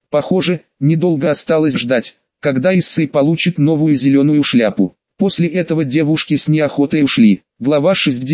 Похоже, недолго осталось ждать, когда Иссы получит новую зеленую шляпу. После этого девушки с неохотой ушли. Глава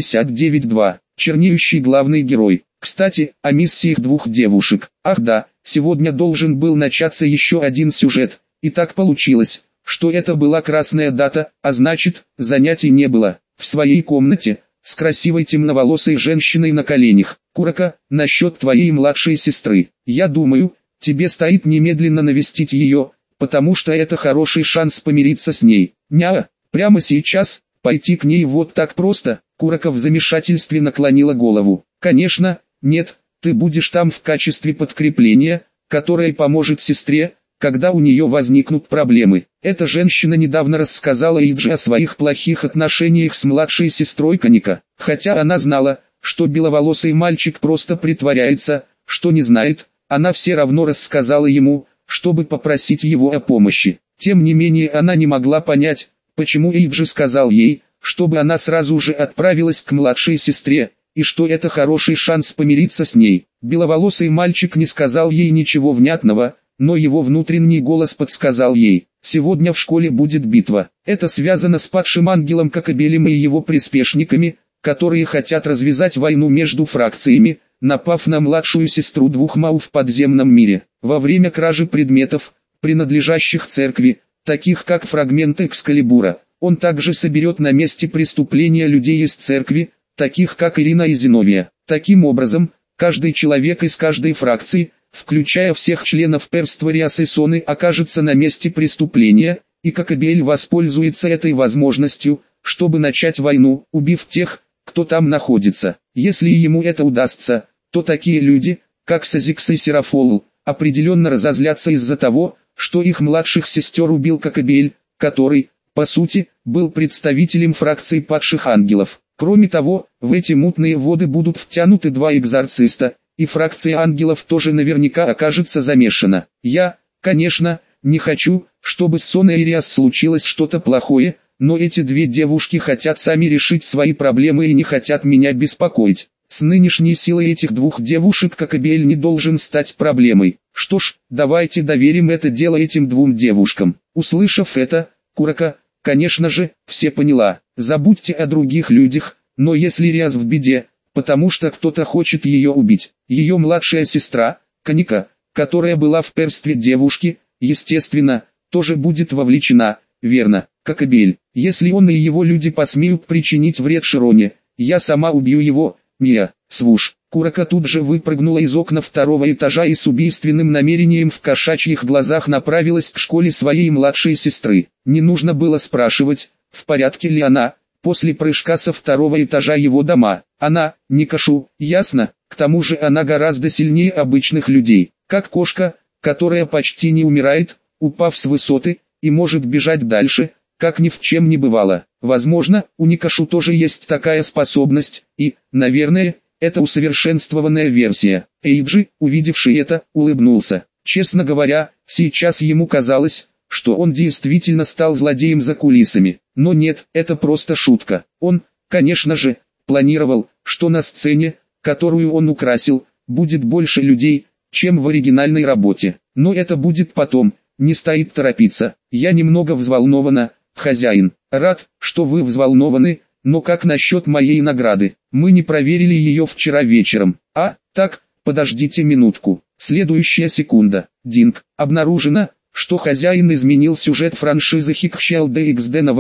69.2. Чернеющий главный герой. Кстати, о миссиях двух девушек. Ах да, сегодня должен был начаться еще один сюжет. И так получилось, что это была красная дата, а значит, занятий не было. В своей комнате, с красивой темноволосой женщиной на коленях. Курака, насчет твоей младшей сестры. Я думаю, тебе стоит немедленно навестить ее, потому что это хороший шанс помириться с ней. Няа, прямо сейчас, пойти к ней вот так просто? Курака в замешательстве наклонила голову. Конечно, нет, ты будешь там в качестве подкрепления, которое поможет сестре, когда у нее возникнут проблемы. Эта женщина недавно рассказала Эйджи о своих плохих отношениях с младшей сестрой Каника. Хотя она знала, что беловолосый мальчик просто притворяется, что не знает, она все равно рассказала ему, чтобы попросить его о помощи. Тем не менее она не могла понять, почему Эйджи сказал ей, чтобы она сразу же отправилась к младшей сестре, и что это хороший шанс помириться с ней. Беловолосый мальчик не сказал ей ничего внятного, но его внутренний голос подсказал ей: сегодня в школе будет битва. Это связано с падшим ангелом Кокобелем и его приспешниками, которые хотят развязать войну между фракциями, напав на младшую сестру двух Мау в подземном мире. Во время кражи предметов, принадлежащих церкви, таких как фрагменты Экскалибура, он также соберет на месте преступления людей из церкви, таких как Ирина и Зиновия. Таким образом, каждый человек из каждой фракции, включая всех членов перства Риасесоны, окажется на месте преступления, и Кокобель воспользуется этой возможностью, чтобы начать войну, убив тех, кто там находится. Если ему это удастся, то такие люди, как Сазикс и Серафол, определенно разозлятся из-за того, что их младших сестер убил Кокобель, который, по сути, был представителем фракции падших ангелов. Кроме того, в эти мутные воды будут втянуты два экзорциста, и фракция ангелов тоже наверняка окажется замешана. Я, конечно, не хочу, чтобы с Соной и Риас случилось что-то плохое, но эти две девушки хотят сами решить свои проблемы и не хотят меня беспокоить. С нынешней силой этих двух девушек Кокобель не должен стать проблемой. Что ж, давайте доверим это дело этим двум девушкам. Услышав это, Курака, конечно же, все поняла. Забудьте о других людях, но если Риас в беде, потому что кто-то хочет ее убить. Ее младшая сестра, Каника, которая была в перстве девушки, естественно, тоже будет вовлечена, верно, Кокобель. Если он и его люди посмеют причинить вред Широне, я сама убью его, Мия, свуш. Курака тут же выпрыгнула из окна второго этажа и с убийственным намерением в кошачьих глазах направилась к школе своей младшей сестры. Не нужно было спрашивать, в порядке ли она, после прыжка со второго этажа его дома. Она, не Кашу, ясно, к тому же она гораздо сильнее обычных людей, как кошка, которая почти не умирает, упав с высоты, и может бежать дальше, как ни в чем не бывало. Возможно, у Никашу тоже есть такая способность, и, наверное, это усовершенствованная версия. Эйджи, увидевший это, улыбнулся. Честно говоря, сейчас ему казалось, что он действительно стал злодеем за кулисами. Но нет, это просто шутка. Он, конечно же, планировал, что на сцене, которую он украсил, будет больше людей, чем в оригинальной работе. Но это будет потом, не стоит торопиться. Я немного взволнована, хозяин. Рад, что вы взволнованы, но как насчет моей награды? Мы не проверили ее вчера вечером. А, так, подождите минутку. Следующая секунда. Динг. Обнаружено, что хозяин изменил сюжет франшизы Хикхщал DXD на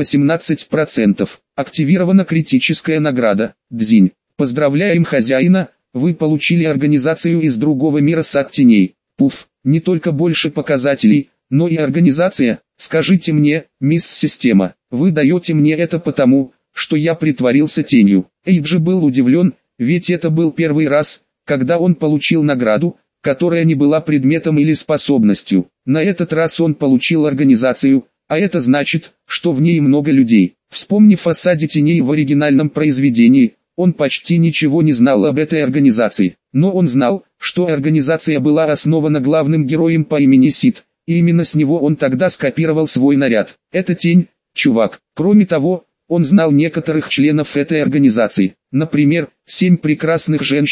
18%. Активирована критическая награда. Дзинь. Поздравляем хозяина, вы получили организацию из другого мира Сад Теней. Пуф, не только больше показателей, но и организация. Скажите мне, мисс Система, вы даете мне это потому, что я притворился тенью. Эйджи был удивлен, ведь это был первый раз, когда он получил награду, которая не была предметом или способностью. На этот раз он получил организацию, а это значит, что в ней много людей. Вспомнив о Саде Теней в оригинальном произведении, он почти ничего не знал об этой организации. Но он знал, что организация была основана главным героем по имени Сид, и именно с него он тогда скопировал свой наряд. Это тень, чувак. Кроме того, он знал некоторых членов этой организации. Например, 7 прекрасных женщин,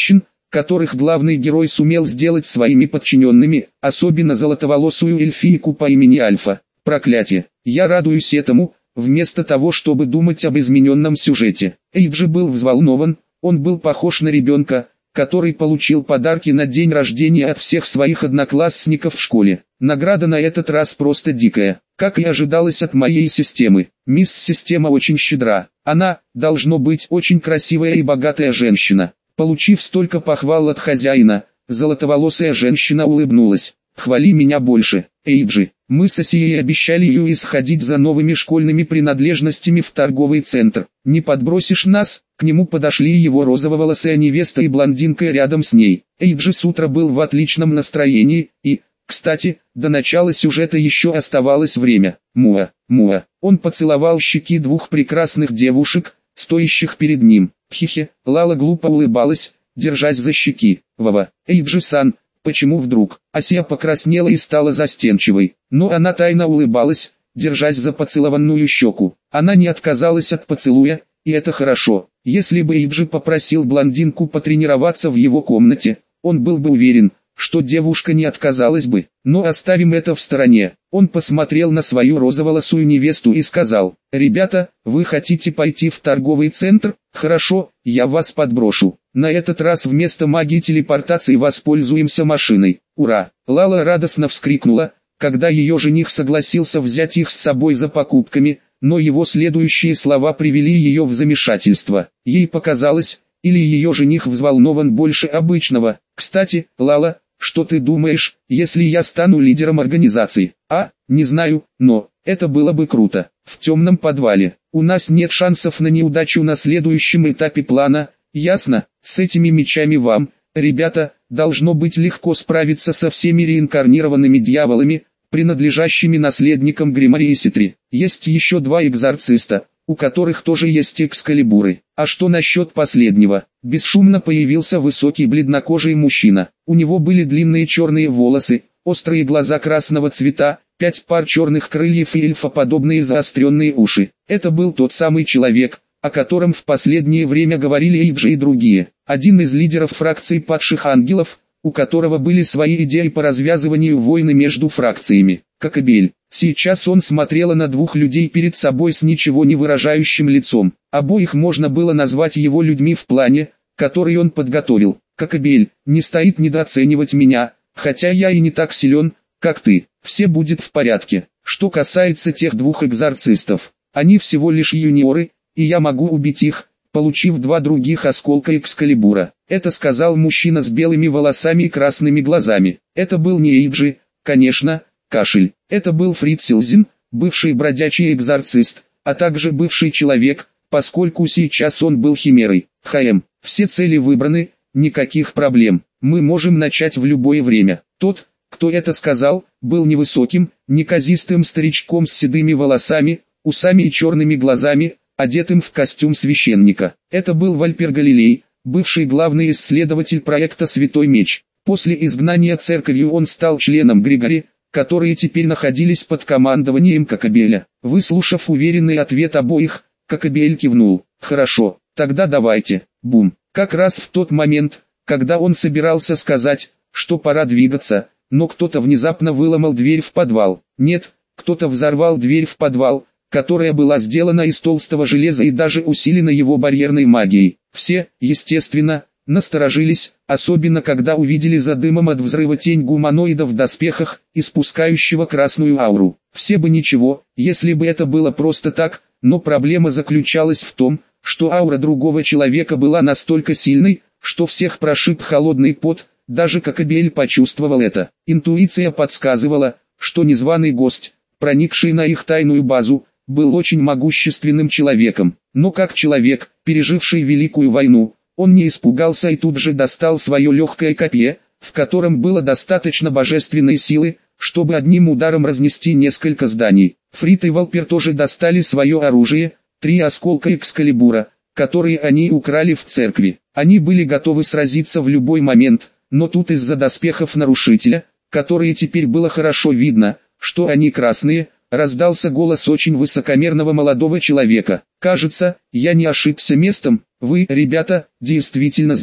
которых главный герой сумел сделать своими подчиненными, особенно золотоволосую эльфийку по имени Альфа. Проклятие! Я радуюсь этому, вместо того, чтобы думать об измененном сюжете. Эйджи был взволнован, он был похож на ребенка, который получил подарки на день рождения от всех своих одноклассников в школе. Награда на этот раз просто дикая, как и ожидалось от моей системы. Мисс Система очень щедра. Она, должно быть, очень красивая и богатая женщина. Получив столько похвал от хозяина, золотоволосая женщина улыбнулась. «Хвали меня больше, Эйджи. Мы с Осией обещали ее сходить за новыми школьными принадлежностями в торговый центр. Не подбросишь нас?» К нему подошли его розововолосая невеста и блондинка рядом с ней. Эйджи с утра был в отличном настроении и, кстати, до начала сюжета еще оставалось время. Муа, муа. Он поцеловал щеки двух прекрасных девушек, стоящих перед ним. Хихе, Лала глупо улыбалась, держась за щеки. Вава, Эйджи-сан, почему вдруг? Асия покраснела и стала застенчивой, но она тайно улыбалась, держась за поцелованную щеку. Она не отказалась от поцелуя, и это хорошо. Если бы Эйджи попросил блондинку потренироваться в его комнате, он был бы уверен, что девушка не отказалась бы. Но оставим это в стороне. Он посмотрел на свою розоволосую невесту и сказал: «Ребята, вы хотите пойти в торговый центр? Хорошо, я вас подброшу. На этот раз вместо магии телепортации воспользуемся машиной. Ура!» Лала радостно вскрикнула, когда ее жених согласился взять их с собой за покупками, но его следующие слова привели ее в замешательство. Ей показалось, или ее жених взволнован больше обычного. «Кстати, Лала, что ты думаешь, если я стану лидером организации?» Не знаю, но это было бы круто. В темном подвале. У нас нет шансов на неудачу на следующем этапе плана, ясно? С этими мечами вам, ребята, должно быть легко справиться со всеми реинкарнированными дьяволами, принадлежащими наследникам Гримари и Ситри. Есть еще два экзорциста, у которых тоже есть экскалибуры. А что насчет последнего? Бесшумно появился высокий бледнокожий мужчина. У него были длинные черные волосы, острые глаза красного цвета, 5 пар черных крыльев и эльфоподобные заостренные уши. Это был тот самый человек, о котором в последнее время говорили Эйджи и другие. Один из лидеров фракции падших ангелов, у которого были свои идеи по развязыванию войны между фракциями. Кокобель. Сейчас он смотрела на двух людей перед собой с ничего не выражающим лицом. Обоих можно было назвать его людьми в плане, который он подготовил. Кокобель, не стоит недооценивать меня, хотя я и не так силен, как ты. Все будет в порядке. Что касается тех двух экзорцистов, они всего лишь юниоры, и я могу убить их, получив 2 других осколка Экскалибура. Это сказал мужчина с белыми волосами и красными глазами. Это был не Эйджи, конечно, кашель. Это был Фрид Силзин, бывший бродячий экзорцист, а также бывший человек, поскольку сейчас он был химерой. Все цели выбраны, никаких проблем. Мы можем начать в любое время. Тот, кто это сказал, был невысоким, неказистым старичком с седыми волосами, усами и черными глазами, одетым в костюм священника. Это был Вальпер Галилей, бывший главный исследователь проекта «Святой меч». После изгнания церковью он стал членом Григори, которые теперь находились под командованием Кокобеля. Выслушав уверенный ответ обоих, Кокобель кивнул. «Хорошо, тогда давайте». Бум. Как раз в тот момент, когда он собирался сказать, что пора двигаться, но кто-то внезапно выломал дверь в подвал. Нет, кто-то взорвал дверь в подвал, которая была сделана из толстого железа и даже усилена его барьерной магией. Все, естественно, насторожились, особенно когда увидели за дымом от взрыва тень гуманоида в доспехах, испускающего красную ауру. Все бы ничего, если бы это было просто так, но проблема заключалась в том, что аура другого человека была настолько сильной, что всех прошиб холодный пот, даже Кокобель почувствовал это. Интуиция подсказывала, что незваный гость, проникший на их тайную базу, был очень могущественным человеком. Но как человек, переживший Великую войну, он не испугался и тут же достал свое легкое копье, в котором было достаточно божественной силы, чтобы одним ударом разнести несколько зданий. Фрид и Вальпер тоже достали свое оружие, 3 осколка Экскалибура, которые они украли в церкви. Они были готовы сразиться в любой момент, но тут из-за доспехов нарушителя, которые теперь было хорошо видно, что они красные, раздался голос очень высокомерного молодого человека. «Кажется, я не ошибся местом, вы, ребята, действительно здесь.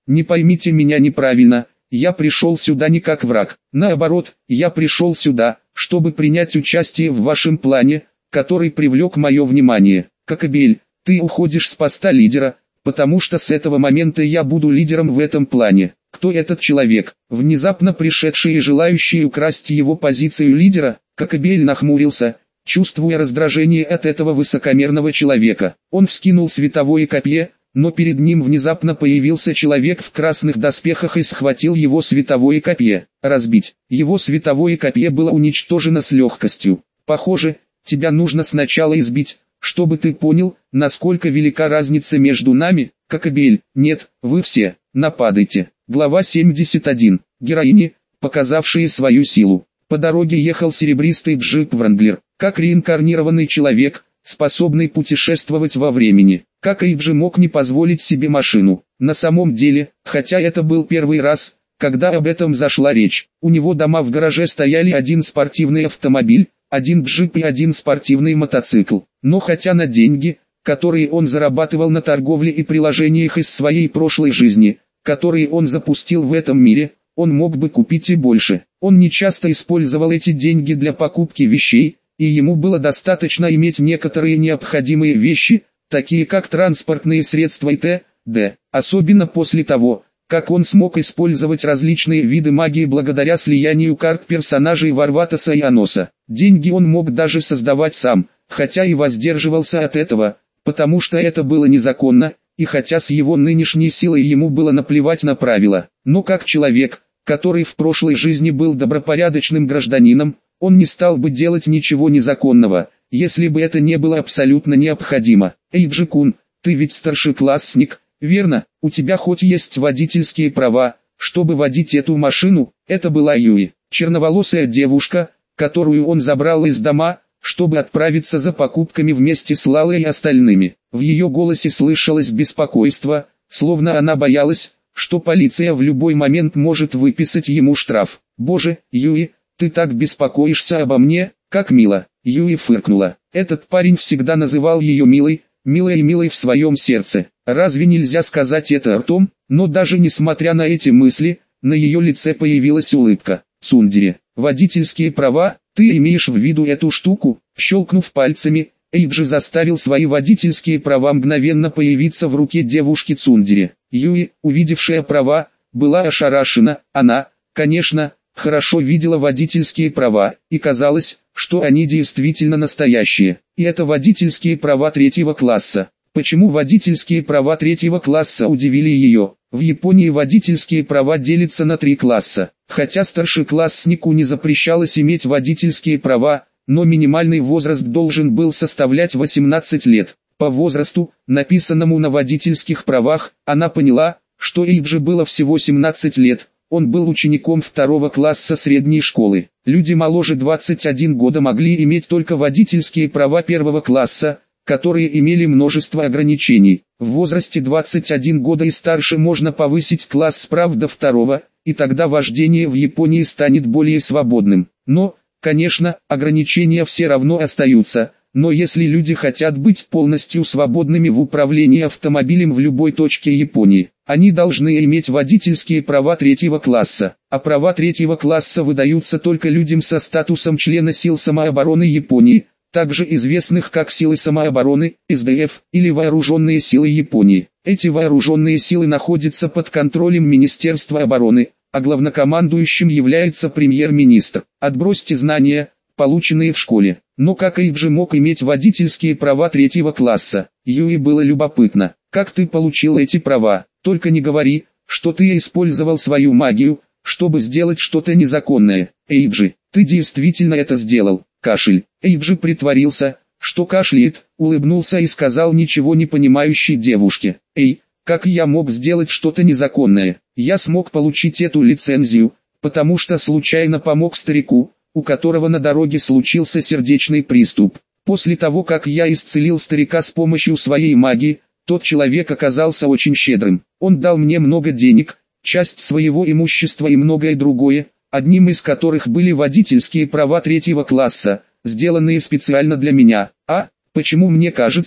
Не поймите меня неправильно, я пришел сюда не как враг. Наоборот, я пришел сюда, чтобы принять участие в вашем плане, который привлек мое внимание. Кокобель, ты уходишь с поста лидера, потому что с этого момента я буду лидером в этом плане. Кто этот человек, внезапно пришедший и желающий украсть его позицию лидера? Кокобель нахмурился, чувствуя раздражение от этого высокомерного человека. Он вскинул световое копье, но перед ним внезапно появился человек в красных доспехах и схватил его световое копье. Разбить. Его световое копье было уничтожено с легкостью. Похоже, тебя нужно сначала избить, чтобы ты понял, насколько велика разница между нами. Кокобель, нет, вы все, нападайте. Глава 71. Героини, показавшие свою силу. По дороге ехал серебристый джип Wrangler, как реинкарнированный человек, способный путешествовать во времени. Как Эйджи мог не позволить себе машину? На самом деле, хотя это был первый раз, когда об этом зашла речь, у него дома в гараже стояли один спортивный автомобиль, один джип и один спортивный мотоцикл. Но хотя на деньги, которые он зарабатывал на торговле и приложениях из своей прошлой жизни, которые он запустил в этом мире, он мог бы купить и больше. Он не часто использовал эти деньги для покупки вещей, и ему было достаточно иметь некоторые необходимые вещи, такие как транспортные средства и т.д. Особенно после того, как он смог использовать различные виды магии благодаря слиянию карт персонажей Варватоса и Аноса. Деньги он мог даже создавать сам, хотя и воздерживался от этого, потому что это было незаконно, и хотя с его нынешней силой ему было наплевать на правила. Но как человек, который в прошлой жизни был добропорядочным гражданином, он не стал бы делать ничего незаконного, если бы это не было абсолютно необходимо. Эйджи-кун, ты ведь старшеклассник, верно? У тебя хоть есть водительские права, чтобы водить эту машину? Это была Юи, черноволосая девушка, которую он забрал из дома, чтобы отправиться за покупками вместе с Лалой и остальными. В ее голосе слышалось беспокойство, словно она боялась, что полиция в любой момент может выписать ему штраф. «Боже, Юи, ты так беспокоишься обо мне, как мило!» Юи фыркнула. Этот парень всегда называл ее милой, милой и милой в своем сердце. Разве нельзя сказать это ртом? Но даже несмотря на эти мысли, на ее лице появилась улыбка. «Цундере, водительские права, ты имеешь в виду эту штуку?» Щелкнув пальцами, Эйджи заставил свои водительские права мгновенно появиться в руке девушки Цундере. Юи, увидевшая права, была ошарашена. Она, конечно, хорошо видела водительские права, и казалось, что они действительно настоящие. И это водительские права третьего класса. Почему водительские права третьего класса удивили ее? В Японии водительские права делятся на 3 класса. Хотя старшекласснику не запрещалось иметь водительские права, но минимальный возраст должен был составлять 18 лет. По возрасту, написанному на водительских правах, она поняла, что Эйджи было всего 17 лет. Он был учеником 2 класса средней школы. Люди моложе 21 года могли иметь только водительские права 1 класса, которые имели множество ограничений. В возрасте 21 года и старше можно повысить класс прав до 2, и тогда вождение в Японии станет более свободным. Но, конечно, ограничения все равно остаются. Но если люди хотят быть полностью свободными в управлении автомобилем в любой точке Японии, они должны иметь водительские права 3 класса, а права 3 класса выдаются только людям со статусом члена сил самообороны Японии, также известных как силы самообороны, СДФ, или вооруженные силы Японии. Эти вооруженные силы находятся под контролем Министерства обороны, а главнокомандующим является премьер-министр. Отбросьте знания, полученные в школе. Но как Эйджи мог иметь водительские права 3 класса? Юи было любопытно. Как ты получил эти права? Только не говори, что ты использовал свою магию, чтобы сделать что-то незаконное. Эйджи, ты действительно это сделал? Кашель. Эйджи притворился, что кашляет, улыбнулся и сказал ничего не понимающей девушке. Эй, как я мог сделать что-то незаконное? Я смог получить эту лицензию, потому что случайно помог старику, у которого на дороге случился сердечный приступ. После того, как я исцелил старика с помощью своей магии, тот человек оказался очень щедрым. Он дал мне много денег, часть своего имущества и многое другое, одним из которых были водительские права 3 класса, сделанные специально для меня. А, почему мне кажется,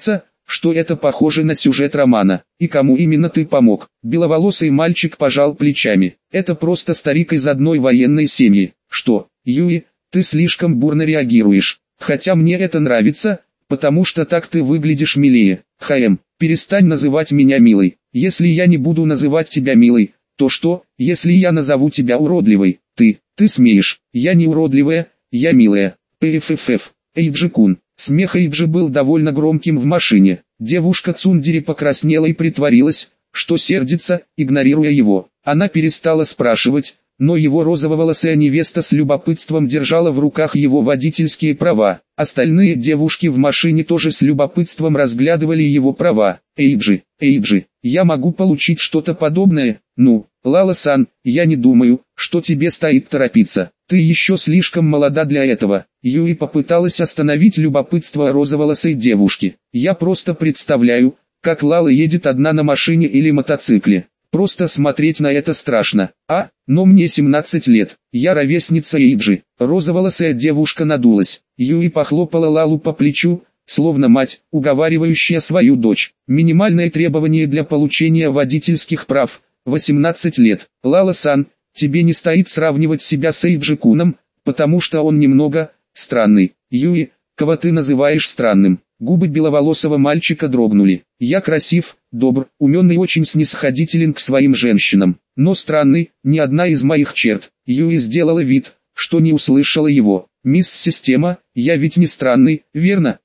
что это похоже на сюжет романа. И кому именно ты помог? Беловолосый мальчик пожал плечами. Это просто старик из одной военной семьи. Что, Юи, ты слишком бурно реагируешь. Хотя мне это нравится, потому что так ты выглядишь милее. Перестань называть меня милой. Если я не буду называть тебя милой, то что, если я назову тебя уродливой? Ты смеешь. Я не уродливая, я милая. Пффф. Эйджи-кун. Смех Эйджи был довольно громким в машине. Девушка Цундери покраснела и притворилась, что сердится, игнорируя его. Она перестала спрашивать, но его розововолосая невеста с любопытством держала в руках его водительские права. Остальные девушки в машине тоже с любопытством разглядывали его права. Эйджи, я могу получить что-то подобное? Ну, Лала-сан, я не думаю, что тебе стоит торопиться. Ты еще слишком молода для этого. Юи попыталась остановить любопытство розоволосой девушки. Я просто представляю, как Лала едет одна на машине или мотоцикле. Просто смотреть на это страшно. Но мне 17 лет. Я ровесница Эйджи. Розоволосая девушка надулась. Юи похлопала Лалу по плечу, словно мать, уговаривающая свою дочь. Минимальное требование для получения водительских прав – 18 лет. Лала-сан, тебе не стоит сравнивать себя с Эйджи-куном, потому что он немного странный. Юи, кого ты называешь странным? Губы беловолосого мальчика дрогнули. Я красив, добр, умен и очень снисходителен к своим женщинам. Но странный, ни одна из моих черт. Юи сделала вид, что не услышала его. Мисс Система, я ведь не странный, верно?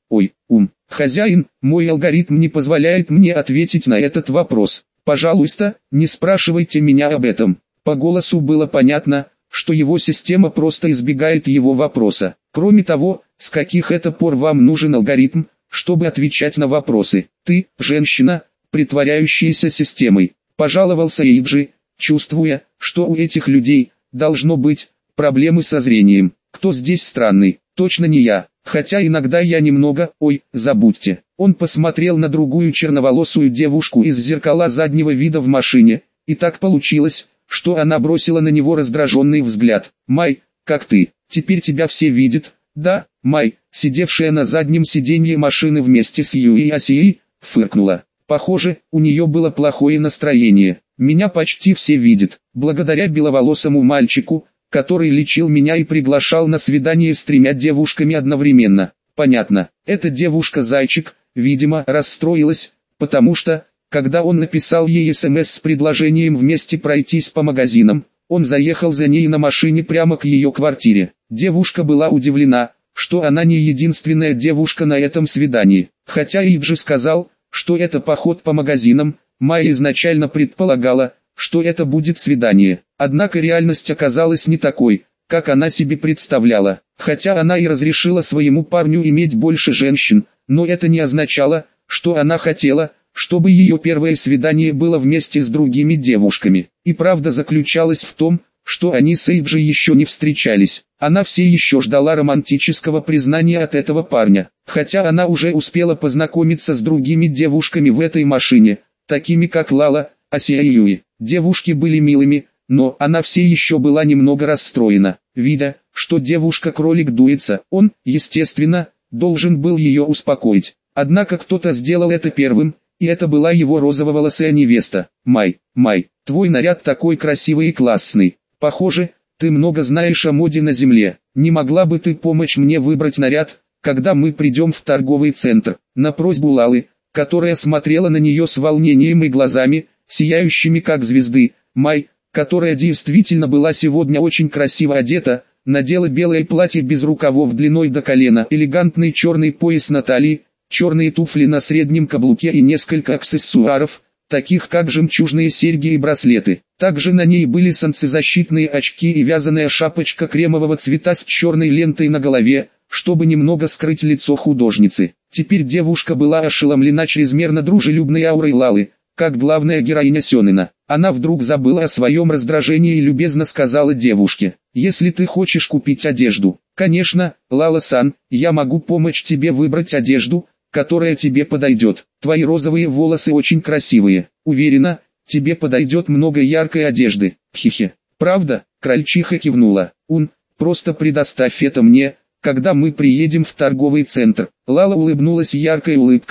Хозяин, мой алгоритм не позволяет мне ответить на этот вопрос. Пожалуйста, не спрашивайте меня об этом. По голосу было понятно, что его система просто избегает его вопроса. Кроме того, с каких это пор вам нужен алгоритм, чтобы отвечать на вопросы? Ты, женщина, притворяющаяся системой, пожаловался Эйджи, чувствуя, что у этих людей, должно быть, проблемы со зрением. Кто здесь странный? Точно не я, хотя иногда я немного, забудьте. Он посмотрел на другую черноволосую девушку из зеркала заднего вида в машине, и так получилось, что она бросила на него раздраженный взгляд. Май, как ты? Теперь тебя все видят? Да, Май, сидевшая на заднем сиденье машины вместе с Юи и Асией, фыркнула. Похоже, у нее было плохое настроение. Меня почти все видят, благодаря беловолосому мальчику, который лечил меня и приглашал на свидание с 3 девушками одновременно. Понятно, эта девушка-зайчик, видимо, расстроилась, потому что, когда он написал ей СМС с предложением вместе пройтись по магазинам, он заехал за ней на машине прямо к ее квартире. Девушка была удивлена, что она не единственная девушка на этом свидании. Хотя Иджи сказал, что это поход по магазинам, Майя изначально предполагала, что это будет свидание. Однако реальность оказалась не такой, как она себе представляла. Хотя она и разрешила своему парню иметь больше женщин, но это не означало, что она хотела, чтобы ее первое свидание было вместе с другими девушками. И правда заключалась в том, что они с Эйджи еще не встречались. Она все еще ждала романтического признания от этого парня. Хотя она уже успела познакомиться с другими девушками в этой машине, такими как Лала, Асия и Юи. Девушки были милыми, но она все еще была немного расстроена. Видя, что девушка-кролик дуется, он, естественно, должен был ее успокоить. Однако кто-то сделал это первым, и это была его розововолосая невеста. Май, твой наряд такой красивый и классный. Похоже, ты много знаешь о моде на земле. Не могла бы ты помочь мне выбрать наряд, когда мы придем в торговый центр? На просьбу Лалы, которая смотрела на нее с волнением и глазами, сияющими как звезды, Май, которая действительно была сегодня очень красиво одета, надела белое платье без рукавов длиной до колена, элегантный черный пояс на талии, черные туфли на среднем каблуке и несколько аксессуаров, таких как жемчужные серьги и браслеты. Также на ней были солнцезащитные очки и вязаная шапочка кремового цвета с черной лентой на голове, чтобы немного скрыть лицо художницы. Теперь девушка была ошеломлена чрезмерно дружелюбной аурой Лалы, как главная героиня Сёнэна. Она вдруг забыла о своем раздражении и любезно сказала девушке: «Если ты хочешь купить одежду, конечно, Лала-сан, я могу помочь тебе выбрать одежду, которая тебе подойдет. Твои розовые волосы очень красивые. Уверена, тебе подойдет много яркой одежды». Хихи. «Правда?» — крольчиха кивнула. Просто предоставь это мне, когда мы приедем в торговый центр». Лала улыбнулась яркой улыбкой,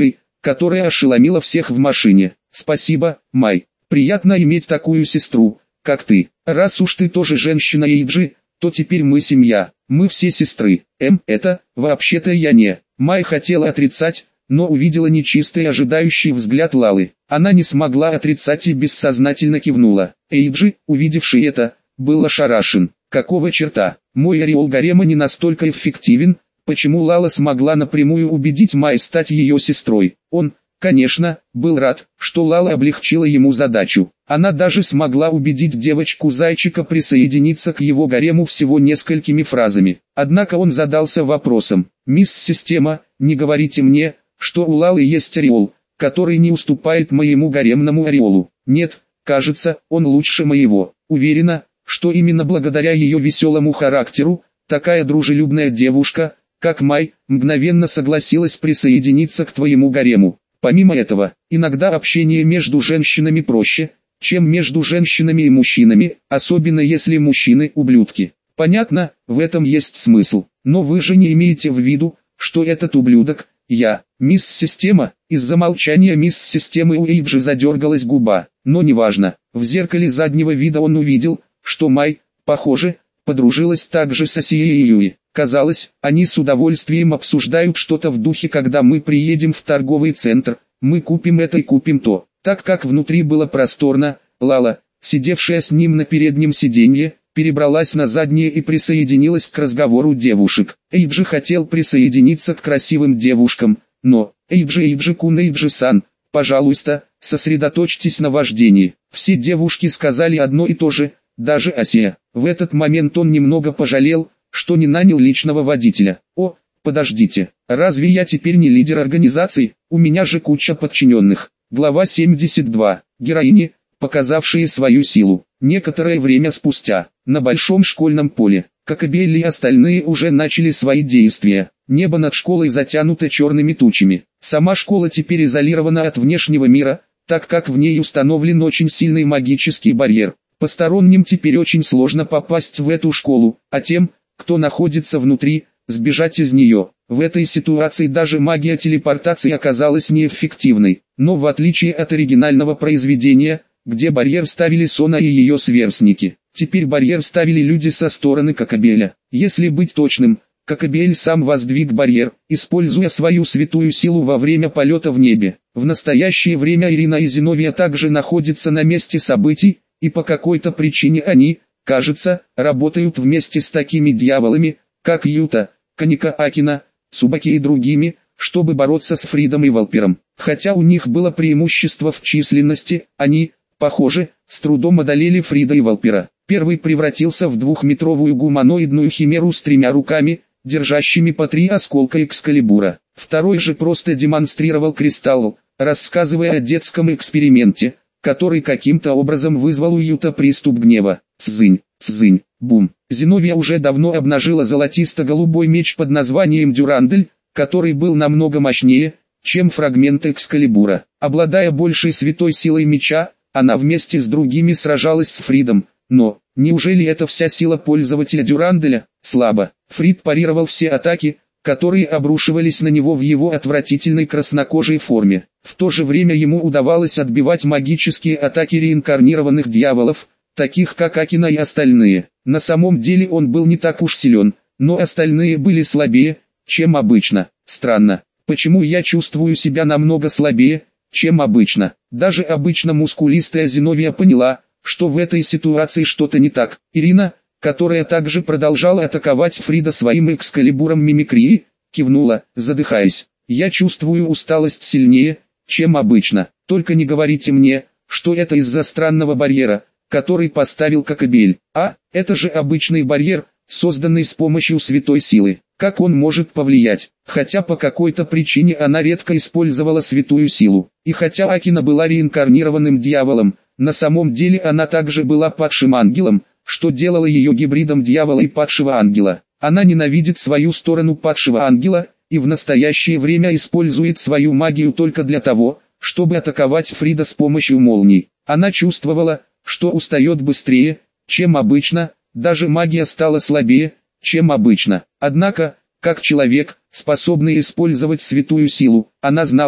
которая ошеломила всех в машине. Спасибо, Май. Приятно иметь такую сестру, как ты. Раз уж ты тоже женщина Эйджи, то теперь мы семья. Мы все сестры. Вообще-то я не. Май хотела отрицать, но увидела нечистый ожидающий взгляд Лалы. Она не смогла отрицать и бессознательно кивнула. Эйджи, увидевший это, был ошарашен. Какого черта? Мой ореол гарема не настолько эффективен, почему Лала смогла напрямую убедить Май стать ее сестрой. Он, конечно, был рад, что Лала облегчила ему задачу. Она даже смогла убедить девочку-зайчика присоединиться к его гарему всего несколькими фразами. Однако он задался вопросом: «Мисс Система, не говорите мне, что у Лалы есть ореол, который не уступает моему гаремному ореолу?» «Нет, кажется, он лучше моего. Уверена, что именно благодаря ее веселому характеру, такая дружелюбная девушка, как Май, мгновенно согласилась присоединиться к твоему гарему. Помимо этого, иногда общение между женщинами проще, чем между женщинами и мужчинами, особенно если мужчины ублюдки. Понятно, в этом есть смысл, но вы же не имеете в виду, что этот ублюдок, я, мисс Система?» Из-за молчания мисс Системы у Эйджи задергалась губа, но неважно. В зеркале заднего вида он увидел, что Май, похоже, подружилась также с Асией Юи. Казалось, они с удовольствием обсуждают что-то в духе: когда мы приедем в торговый центр, мы купим это и купим то. Так как внутри было просторно, Лала, сидевшая с ним на переднем сиденье, перебралась на заднее и присоединилась к разговору девушек. Эйджи хотел присоединиться к красивым девушкам, но Эйджи-кун, Эйджи-сан, пожалуйста, сосредоточьтесь на вождении. Все девушки сказали одно и то же, даже Асия. В этот момент он немного пожалел, что не нанял личного водителя. «О, подождите, разве я теперь не лидер организации? У меня же куча подчиненных». Глава 72. Героини, показавшие свою силу. Некоторое время спустя, на большом школьном поле, Кокобелли и остальные уже начали свои действия. Небо над школой затянуто черными тучами. Сама школа теперь изолирована от внешнего мира, так как в ней установлен очень сильный магический барьер. Посторонним теперь очень сложно попасть в эту школу, а тем, кто находится внутри, сбежать из нее. В этой ситуации даже магия телепортации оказалась неэффективной. Но в отличие от оригинального произведения, где барьер ставили Сона и ее сверстники, теперь барьер ставили люди со стороны Кокобеля. Если быть точным, Кокобель сам воздвиг барьер, используя свою святую силу во время полета в небе. В настоящее время Ирина и Зиновия также находятся на месте событий, и по какой-то причине они, кажется, работают вместе с такими дьяволами, как Юта, Каника Акина, Цубаки и другими, чтобы бороться с Фридом и Валпером. Хотя у них было преимущество в численности, они, похоже, с трудом одолели Фрида и Валпера. Первый превратился в двухметровую гуманоидную химеру с 3 руками, держащими по 3 осколка Экскалибура. Второй же просто демонстрировал кристалл, рассказывая о детском эксперименте, который каким-то образом вызвал у Юта приступ гнева. Цзынь, цзынь, бум. Зиновия уже давно обнажила золотисто-голубой меч под названием Дюрандель, который был намного мощнее, чем фрагмент Экскалибура. Обладая большей святой силой меча, она вместе с другими сражалась с Фридом, но, неужели это вся сила пользователя Дюранделя? Слабо. Фрид парировал все атаки, которые обрушивались на него в его отвратительной краснокожей форме. В то же время ему удавалось отбивать магические атаки реинкарнированных дьяволов, таких как Акина и остальные. На самом деле он был не так уж силен, но остальные были слабее, чем обычно. Странно, почему я чувствую себя намного слабее, чем обычно. Даже обычно мускулистая Зиновия поняла, что в этой ситуации что-то не так. Ирина, которая также продолжала атаковать Фрида своим экскалибуром мимикрии, кивнула, задыхаясь. «Я чувствую усталость сильнее, чем обычно. Только не говорите мне, что это из-за странного барьера, который поставил Кокобель. А, это же обычный барьер, созданный с помощью святой силы. Как он может повлиять? Хотя по какой-то причине она редко использовала святую силу. И хотя Акина была реинкарнированным дьяволом, на самом деле она также была падшим ангелом, что делало ее гибридом дьявола и падшего ангела. Она ненавидит свою сторону падшего ангела, и в настоящее время использует свою магию только для того, чтобы атаковать Фрида с помощью молний. Она чувствовала, что устает быстрее, чем обычно, даже магия стала слабее, чем обычно. Однако, как человек, способный использовать святую силу, она знала,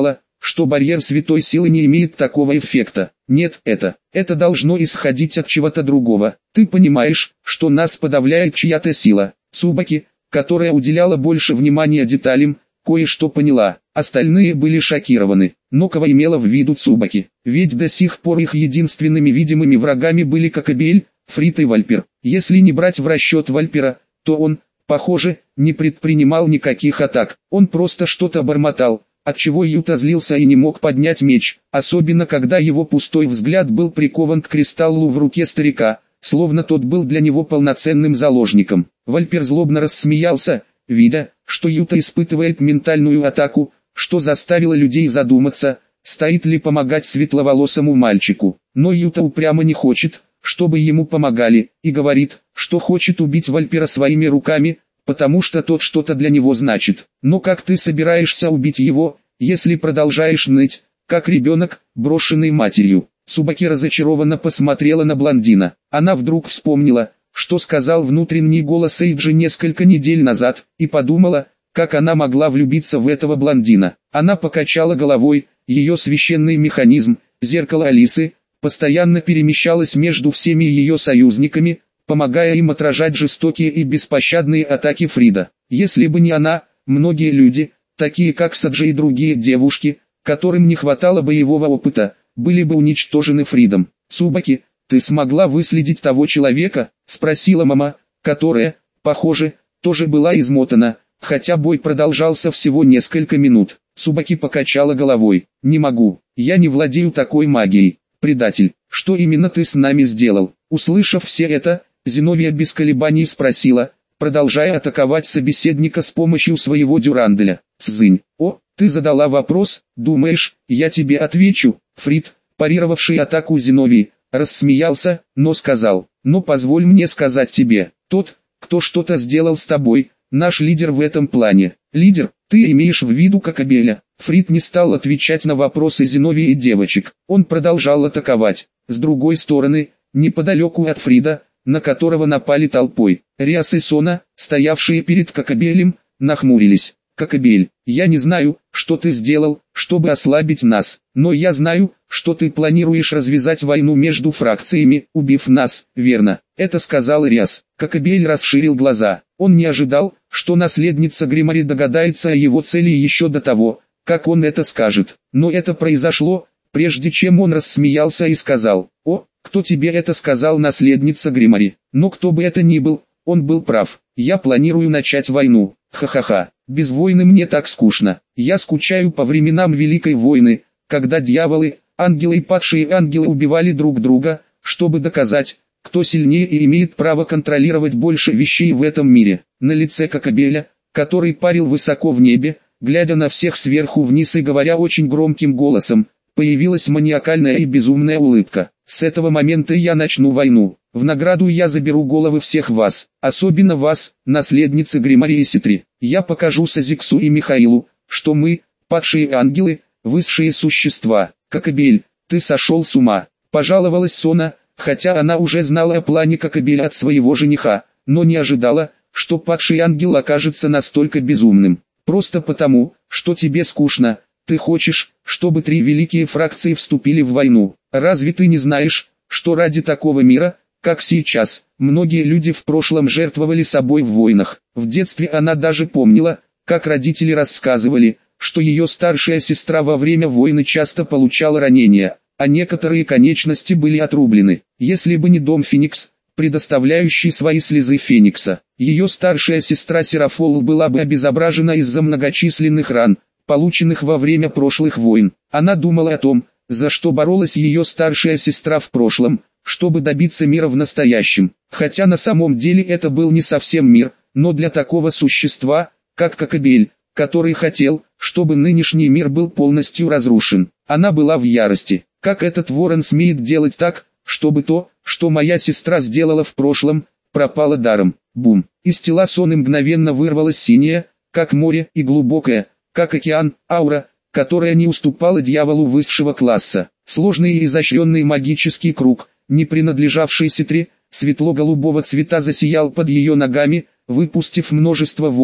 что барьер святой силы не имеет такого эффекта. Нет, это должно исходить от чего-то другого. Ты понимаешь, что нас подавляет чья-то сила. Цубаки, которая уделяла больше внимания деталям, кое-что поняла. Остальные были шокированы. Но кого имела в виду Цубаки? Ведь до сих пор их единственными видимыми врагами были Кокобель, Фрид и Вальпер. Если не брать в расчет Вальпера, то он, похоже, не предпринимал никаких атак. Он просто что-то бормотал, отчего Юта злился и не мог поднять меч, особенно когда его пустой взгляд был прикован к кристаллу в руке старика, словно тот был для него полноценным заложником. Вальпер злобно рассмеялся, видя, что Юта испытывает ментальную атаку, что заставило людей задуматься, стоит ли помогать светловолосому мальчику. Но Юта упрямо не хочет, чтобы ему помогали, и говорит, что хочет убить Вальпера своими руками, потому что тот что-то для него значит. Но как ты собираешься убить его, если продолжаешь ныть, как ребенок, брошенный матерью? Цубаки разочарованно посмотрела на блондина. Она вдруг вспомнила, что сказал внутренний голос Эйджи несколько недель назад, и подумала, как она могла влюбиться в этого блондина. Она покачала головой, ее священный механизм, зеркало Алисы, постоянно перемещалось между всеми ее союзниками, помогая им отражать жестокие и беспощадные атаки Фрида. Если бы не она, многие люди, такие как Саджи и другие девушки, которым не хватало боевого опыта, были бы уничтожены Фридом. «Цубаки, ты смогла выследить того человека?» – спросила мама, которая, похоже, тоже была измотана, хотя бой продолжался всего несколько минут. Цубаки покачала головой. «Не могу, я не владею такой магией. Предатель, что именно ты с нами сделал?» Услышав все это, Зиновия без колебаний спросила, продолжая атаковать собеседника с помощью своего дюранделя. «Цзынь, о, ты задала вопрос, думаешь, я тебе отвечу?» Фрид, парировавший атаку Зиновии, рассмеялся, но сказал, «Но позволь мне сказать тебе, тот, кто что-то сделал с тобой, наш лидер в этом плане». «Лидер, ты имеешь в виду Кокобеля?» Фрид не стал отвечать на вопросы Зиновии и девочек, он продолжал атаковать. С другой стороны, неподалеку от Фрида, на которого напали толпой, Риас и Сона, стоявшие перед Кокобелем, нахмурились. «Кокобель, я не знаю, что ты сделал, чтобы ослабить нас, но я знаю, что ты планируешь развязать войну между фракциями, убив нас, верно?» Это сказал Риас. Кокобель расширил глаза. Он не ожидал, что наследница Гримари догадается о его цели еще до того, как он это скажет. Но это произошло, прежде чем он рассмеялся и сказал, «О, кто тебе это сказал, наследница Гримари?» Но кто бы это ни был, он был прав. «Я планирую начать войну. Ха-ха-ха. Без войны мне так скучно. Я скучаю по временам Великой войны, когда дьяволы, ангелы и падшие ангелы убивали друг друга, чтобы доказать, кто сильнее и имеет право контролировать больше вещей в этом мире». На лице Кокобеля, который парил высоко в небе, глядя на всех сверху вниз и говоря очень громким голосом, появилась маниакальная и безумная улыбка. «С этого момента я начну войну. В награду я заберу головы всех вас, особенно вас, наследницы Гримари и Ситри. Я покажу Сазиксу и Михаилу, что мы, падшие ангелы, высшие существа». «Кокобель, ты сошел с ума», – пожаловалась Сона, хотя она уже знала о плане Кокобеля от своего жениха, но не ожидала, что падший ангел окажется настолько безумным. «Просто потому, что тебе скучно, ты хочешь, чтобы 3 великие фракции вступили в войну. Разве ты не знаешь, что ради такого мира, как сейчас, многие люди в прошлом жертвовали собой в войнах?» В детстве она даже помнила, как родители рассказывали, что ее старшая сестра во время войны часто получала ранения, а некоторые конечности были отрублены. Если бы не дом Феникс, предоставляющий свои слезы Феникса, ее старшая сестра Серафол была бы обезображена из-за многочисленных ран, полученных во время прошлых войн. Она думала о том, за что боролась ее старшая сестра в прошлом, чтобы добиться мира в настоящем. Хотя на самом деле это был не совсем мир, но для такого существа, как Кокобель, который хотел, чтобы нынешний мир был полностью разрушен. Она была в ярости. Как этот ворон смеет делать так, чтобы то, что моя сестра сделала в прошлом, пропало даром? Бум! Из тела Соны мгновенно вырвалась синяя, как море, и глубокая, как океан, аура, которая не уступала дьяволу высшего класса. Сложный и изощренный магический круг, не принадлежавший Ситре, светло-голубого цвета засиял под ее ногами, выпустив множество воды,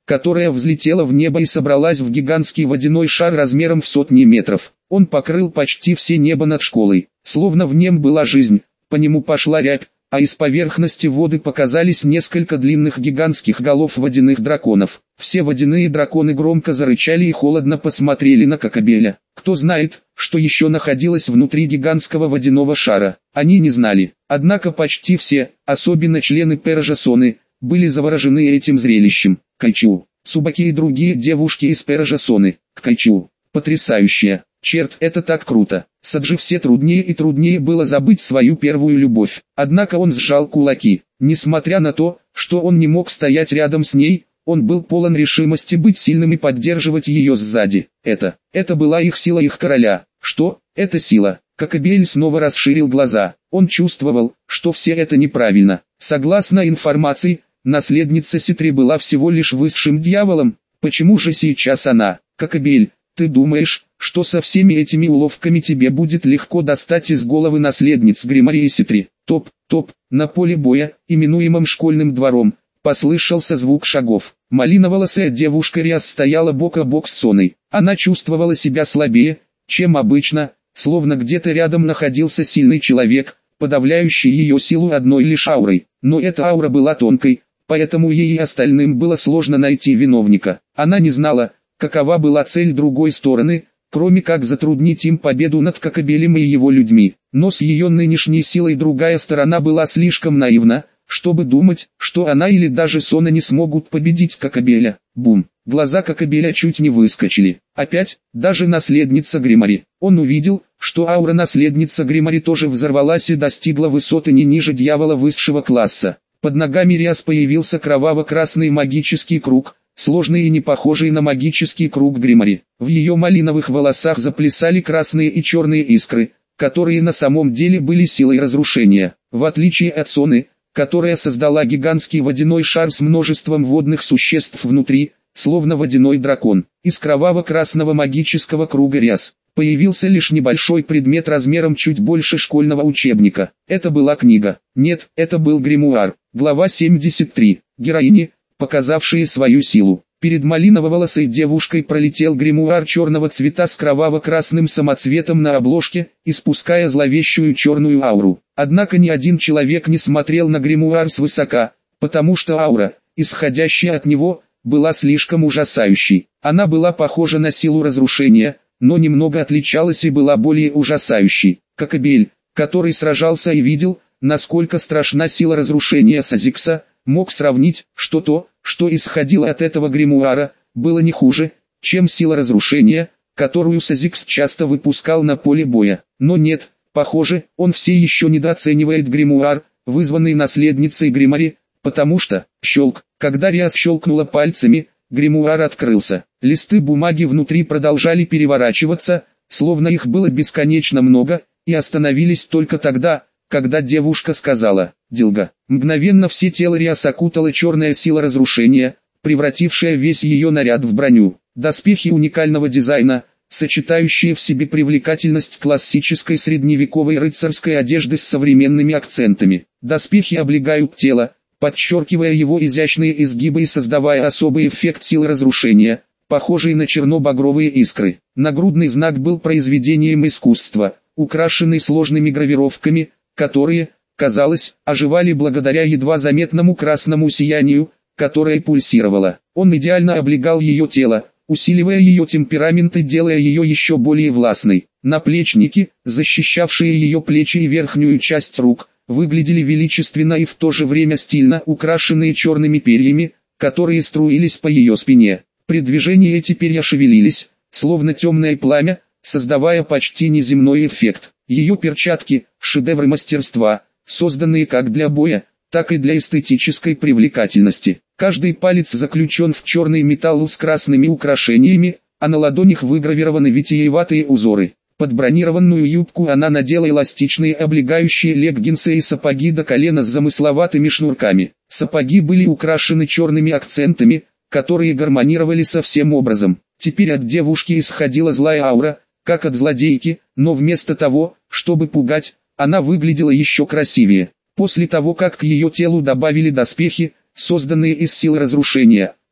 которая взлетела в небо и собралась в гигантский водяной шар размером в сотни метров. Он покрыл почти все небо над школой, словно в нем была жизнь, по нему пошла рябь, а из поверхности воды показались несколько длинных гигантских голов водяных драконов. Все водяные драконы громко зарычали и холодно посмотрели на Кокабеля. Кто знает, что еще находилось внутри гигантского водяного шара, они не знали. Однако почти все, особенно члены Пержасоны, были заворожены этим зрелищем. Кайчу, Цубаки и другие девушки из Пержасоны. Кайчу, потрясающая. Черт, это так круто. Саджи все труднее и труднее было забыть свою первую любовь. Однако он сжал кулаки. Несмотря на то, что он не мог стоять рядом с ней, он был полон решимости быть сильным и поддерживать ее сзади. Это была их сила, их короля. Что? Это сила. Кокабель снова расширил глаза. Он чувствовал, что все это неправильно. Согласно информации, наследница Ситри была всего лишь высшим дьяволом. Почему же сейчас она? Кокабель, ты думаешь, что со всеми этими уловками тебе будет легко достать из головы наследниц Гримари и Ситри? Топ, на поле боя, именуемом школьным двором, послышался звук шагов. Малиноволосая девушка Риас стояла бок о бок с Соной. Она чувствовала себя слабее, чем обычно, словно где-то рядом находился сильный человек, подавляющий ее силу одной лишь аурой. Но эта аура была тонкой, поэтому ей и остальным было сложно найти виновника. Она не знала, какова была цель другой стороны, кроме как затруднить им победу над Кокабелем и его людьми. Но с ее нынешней силой другая сторона была слишком наивна, чтобы думать, что она или даже Сона не смогут победить Кокабеля. Бум! Глаза Кокабеля чуть не выскочили. Опять, даже наследница Гримари. Он увидел, что аура наследницы Гримари тоже взорвалась и достигла высоты не ниже дьявола высшего класса. Под ногами Риас появился кроваво-красный магический круг, сложный и не похожий на магический круг Гримари. В ее малиновых волосах заплясали красные и черные искры, которые на самом деле были силой разрушения. В отличие от Соны, которая создала гигантский водяной шар с множеством водных существ внутри, словно водяной дракон. Из кроваво-красного магического круга Риас появился лишь небольшой предмет размером чуть больше школьного учебника. Это была книга. Нет, это был гримуар. Глава 73. Героини, показавшие свою силу. Перед малиново-волосой девушкой пролетел гримуар черного цвета с кроваво-красным самоцветом на обложке, испуская зловещую черную ауру. Однако ни один человек не смотрел на гримуар свысока, потому что аура, исходящая от него, была слишком ужасающей. Она была похожа на силу разрушения, но немного отличалась и была более ужасающей. Кокабель, который сражался и видел, насколько страшна сила разрушения Сазикса, мог сравнить, что то, что исходило от этого гримуара, было не хуже, чем сила разрушения, которую Сазикс часто выпускал на поле боя. Но нет, похоже, он все еще недооценивает гримуар, вызванный наследницей Гримари, потому что, щелк, когда Риас щелкнула пальцами, гримуар открылся. Листы бумаги внутри продолжали переворачиваться, словно их было бесконечно много, и остановились только тогда, когда девушка сказала «Дилга». Мгновенно все тело Риас окутала черная сила разрушения, превратившая весь ее наряд в броню. Доспехи уникального дизайна, сочетающие в себе привлекательность классической средневековой рыцарской одежды с современными акцентами. Доспехи облегают тело, подчеркивая его изящные изгибы и создавая особый эффект силы разрушения, похожий на черно-багровые искры. Нагрудный знак был произведением искусства, украшенный сложными гравировками, которые, казалось, оживали благодаря едва заметному красному сиянию, которое пульсировало. Он идеально облегал ее тело, усиливая ее темперамент и делая ее еще более властной. Наплечники, защищавшие ее плечи и верхнюю часть рук, выглядели величественно и в то же время стильно, украшенные черными перьями, которые струились по ее спине. При движении эти перья шевелились, словно темное пламя, создавая почти неземной эффект. Ее перчатки – шедевры мастерства, созданные как для боя, так и для эстетической привлекательности. Каждый палец заключен в черный металл с красными украшениями, а на ладонях выгравированы витиеватые узоры. Под бронированную юбку она надела эластичные облегающие леггинсы и сапоги до колена с замысловатыми шнурками. Сапоги были украшены черными акцентами, которые гармонировали со всем образом. Теперь от девушки исходила злая аура, как от злодейки, но вместо того, чтобы пугать, она выглядела еще красивее. После того, как к ее телу добавили доспехи, созданные из сил разрушения,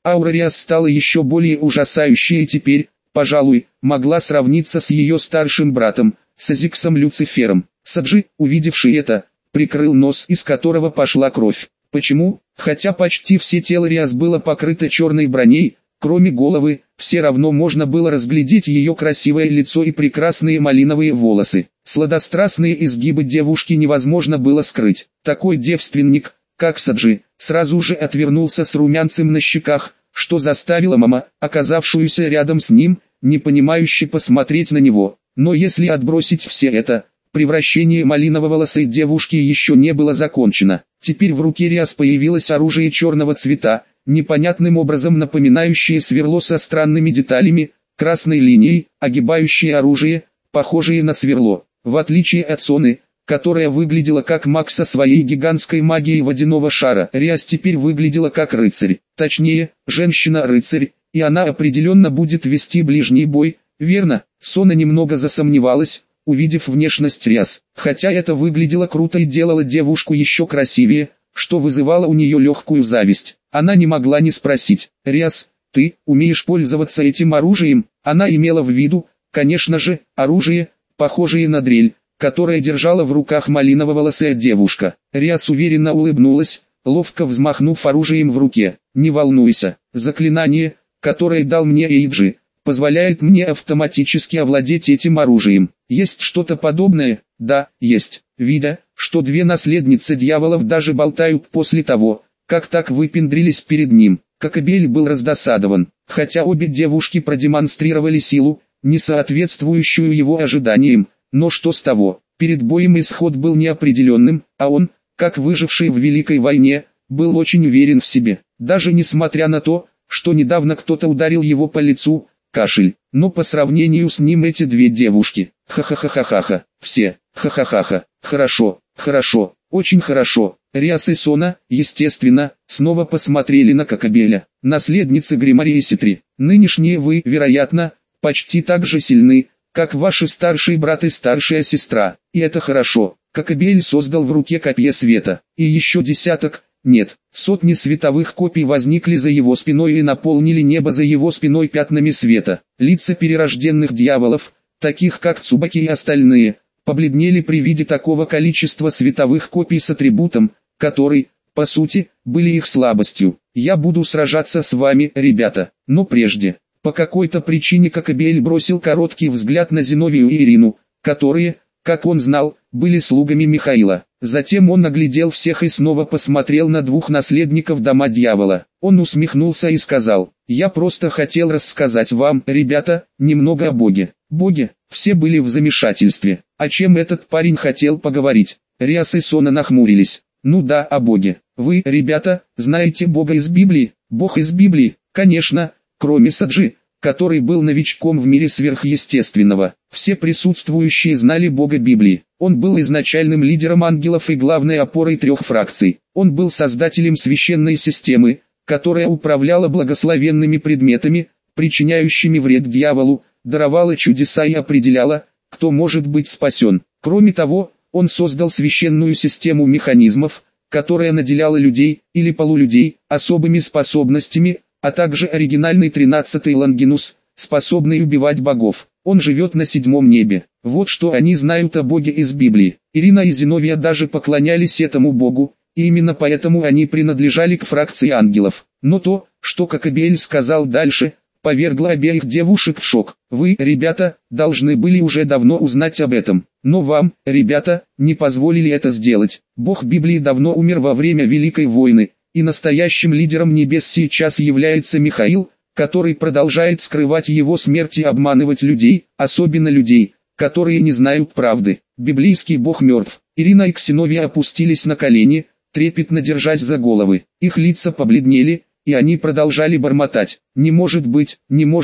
Аура Риас стала еще более ужасающей и теперь, пожалуй, могла сравниться с ее старшим братом, с Азиксом Люцифером. Саджи, увидевший это, прикрыл нос, из которого пошла кровь. Почему? Хотя почти все тело Риас было покрыто черной броней, кроме головы, все равно можно было разглядеть ее красивое лицо и прекрасные малиновые волосы. Сладострастные изгибы девушки невозможно было скрыть. Такой девственник, как Саджи, сразу же отвернулся с румянцем на щеках, что заставило мама, оказавшуюся рядом с ним, непонимающе посмотреть на него. Но если отбросить все это, превращение малиново-волосой девушки еще не было закончено. Теперь в руке Риас появилось оружие черного цвета, непонятным образом напоминающее сверло со странными деталями, красной линией, огибающее оружие, похожее на сверло. В отличие от Соны, которая выглядела как маг со своей гигантской магией водяного шара, Риас теперь выглядела как рыцарь. Точнее, женщина-рыцарь, и она определенно будет вести ближний бой, верно? Сона немного засомневалась, увидев внешность Риас. Хотя это выглядело круто и делало девушку еще красивее, что вызывало у нее легкую зависть. Она не могла не спросить: «Риас, ты умеешь пользоваться этим оружием?» Она имела в виду, конечно же, оружие, похожее на дрель, которое держала в руках малиново-волосая девушка. Риас уверенно улыбнулась, ловко взмахнув оружием в руке. «Не волнуйся, заклинание, которое дал мне Эйджи, позволяет мне автоматически овладеть этим оружием. Есть что-то подобное?» «Да, есть». Видя, что две наследницы дьяволов даже болтают после того, как так выпендрились перед ним, Кокобель был раздосадован. Хотя обе девушки продемонстрировали силу, не соответствующую его ожиданиям, но что с того? Перед боем исход был неопределенным, а он, как выживший в Великой войне, был очень уверен в себе. Даже несмотря на то, что недавно кто-то ударил его по лицу, кашель. Но по сравнению с ним эти две девушки, ха-ха-ха-ха-ха, все, ха-ха-ха-ха, хорошо, хорошо, очень хорошо. Риас и Сона, естественно, снова посмотрели на Кокобеля. Наследницы Гримари и Ситри, нынешние вы, вероятно, почти так же сильны, как ваши старший брат и старшая сестра, и это хорошо. Кокобель создал в руке копье света, и еще десяток, нет, сотни световых копий возникли за его спиной и наполнили небо за его спиной пятнами света. Лица перерожденных дьяволов, таких как Цубаки и остальные, побледнели при виде такого количества световых копий с атрибутом, который, по сути, были их слабостью. «Я буду сражаться с вами, ребята, но прежде...» По какой-то причине Кокобель бросил короткий взгляд на Зиновию и Ирину, которые, как он знал, были слугами Михаила. Затем он оглядел всех и снова посмотрел на двух наследников дома дьявола. Он усмехнулся и сказал: «Я просто хотел рассказать вам, ребята, немного о Боге». Боги, все были в замешательстве. О чем этот парень хотел поговорить? Риас и Сона нахмурились. «Ну да, о Боге. Вы, ребята, знаете Бога из Библии?» «Бог из Библии, конечно». Кроме Саджи, который был новичком в мире сверхъестественного, все присутствующие знали Бога Библии. Он был изначальным лидером ангелов и главной опорой трех фракций. Он был создателем священной системы, которая управляла благословенными предметами, причиняющими вред дьяволу, даровала чудеса и определяла, кто может быть спасен. Кроме того, он создал священную систему механизмов, которая наделяла людей, или полулюдей, особыми способностями, а также оригинальный 13-й Лонгинус, способный убивать богов. Он живет на седьмом небе. Вот что они знают о Боге из Библии. Ирина и Зиновия даже поклонялись этому Богу, и именно поэтому они принадлежали к фракции ангелов. Но то, что Кокобель сказал дальше, повергло обеих девушек в шок. Вы, ребята, должны были уже давно узнать об этом. Но вам, ребята, не позволили это сделать. Бог Библии давно умер во время Великой войны. И настоящим лидером небес сейчас является Михаил, который продолжает скрывать его смерть и обманывать людей, особенно людей, которые не знают правды. Библейский Бог мертв. Ирина и Ксеновия опустились на колени, трепетно держась за головы. Их лица побледнели, и они продолжали бормотать: не может быть,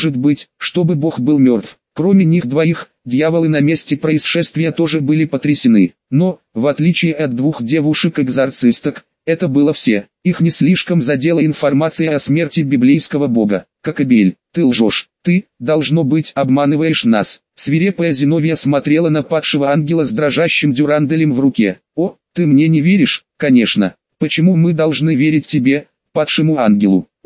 чтобы Бог был мертв». Кроме них двоих, дьяволы на месте происшествия тоже были потрясены. Но, в отличие от двух девушек-экзорцисток, это было все. Их не слишком задела информация о смерти библейского бога. «Кокобель, ты лжешь, ты, должно быть, обманываешь нас». Свирепая Зиновия смотрела на падшего ангела с дрожащим дюранделем в руке. «О, ты мне не веришь?» «Конечно. Почему мы должны верить тебе, падшему ангелу?»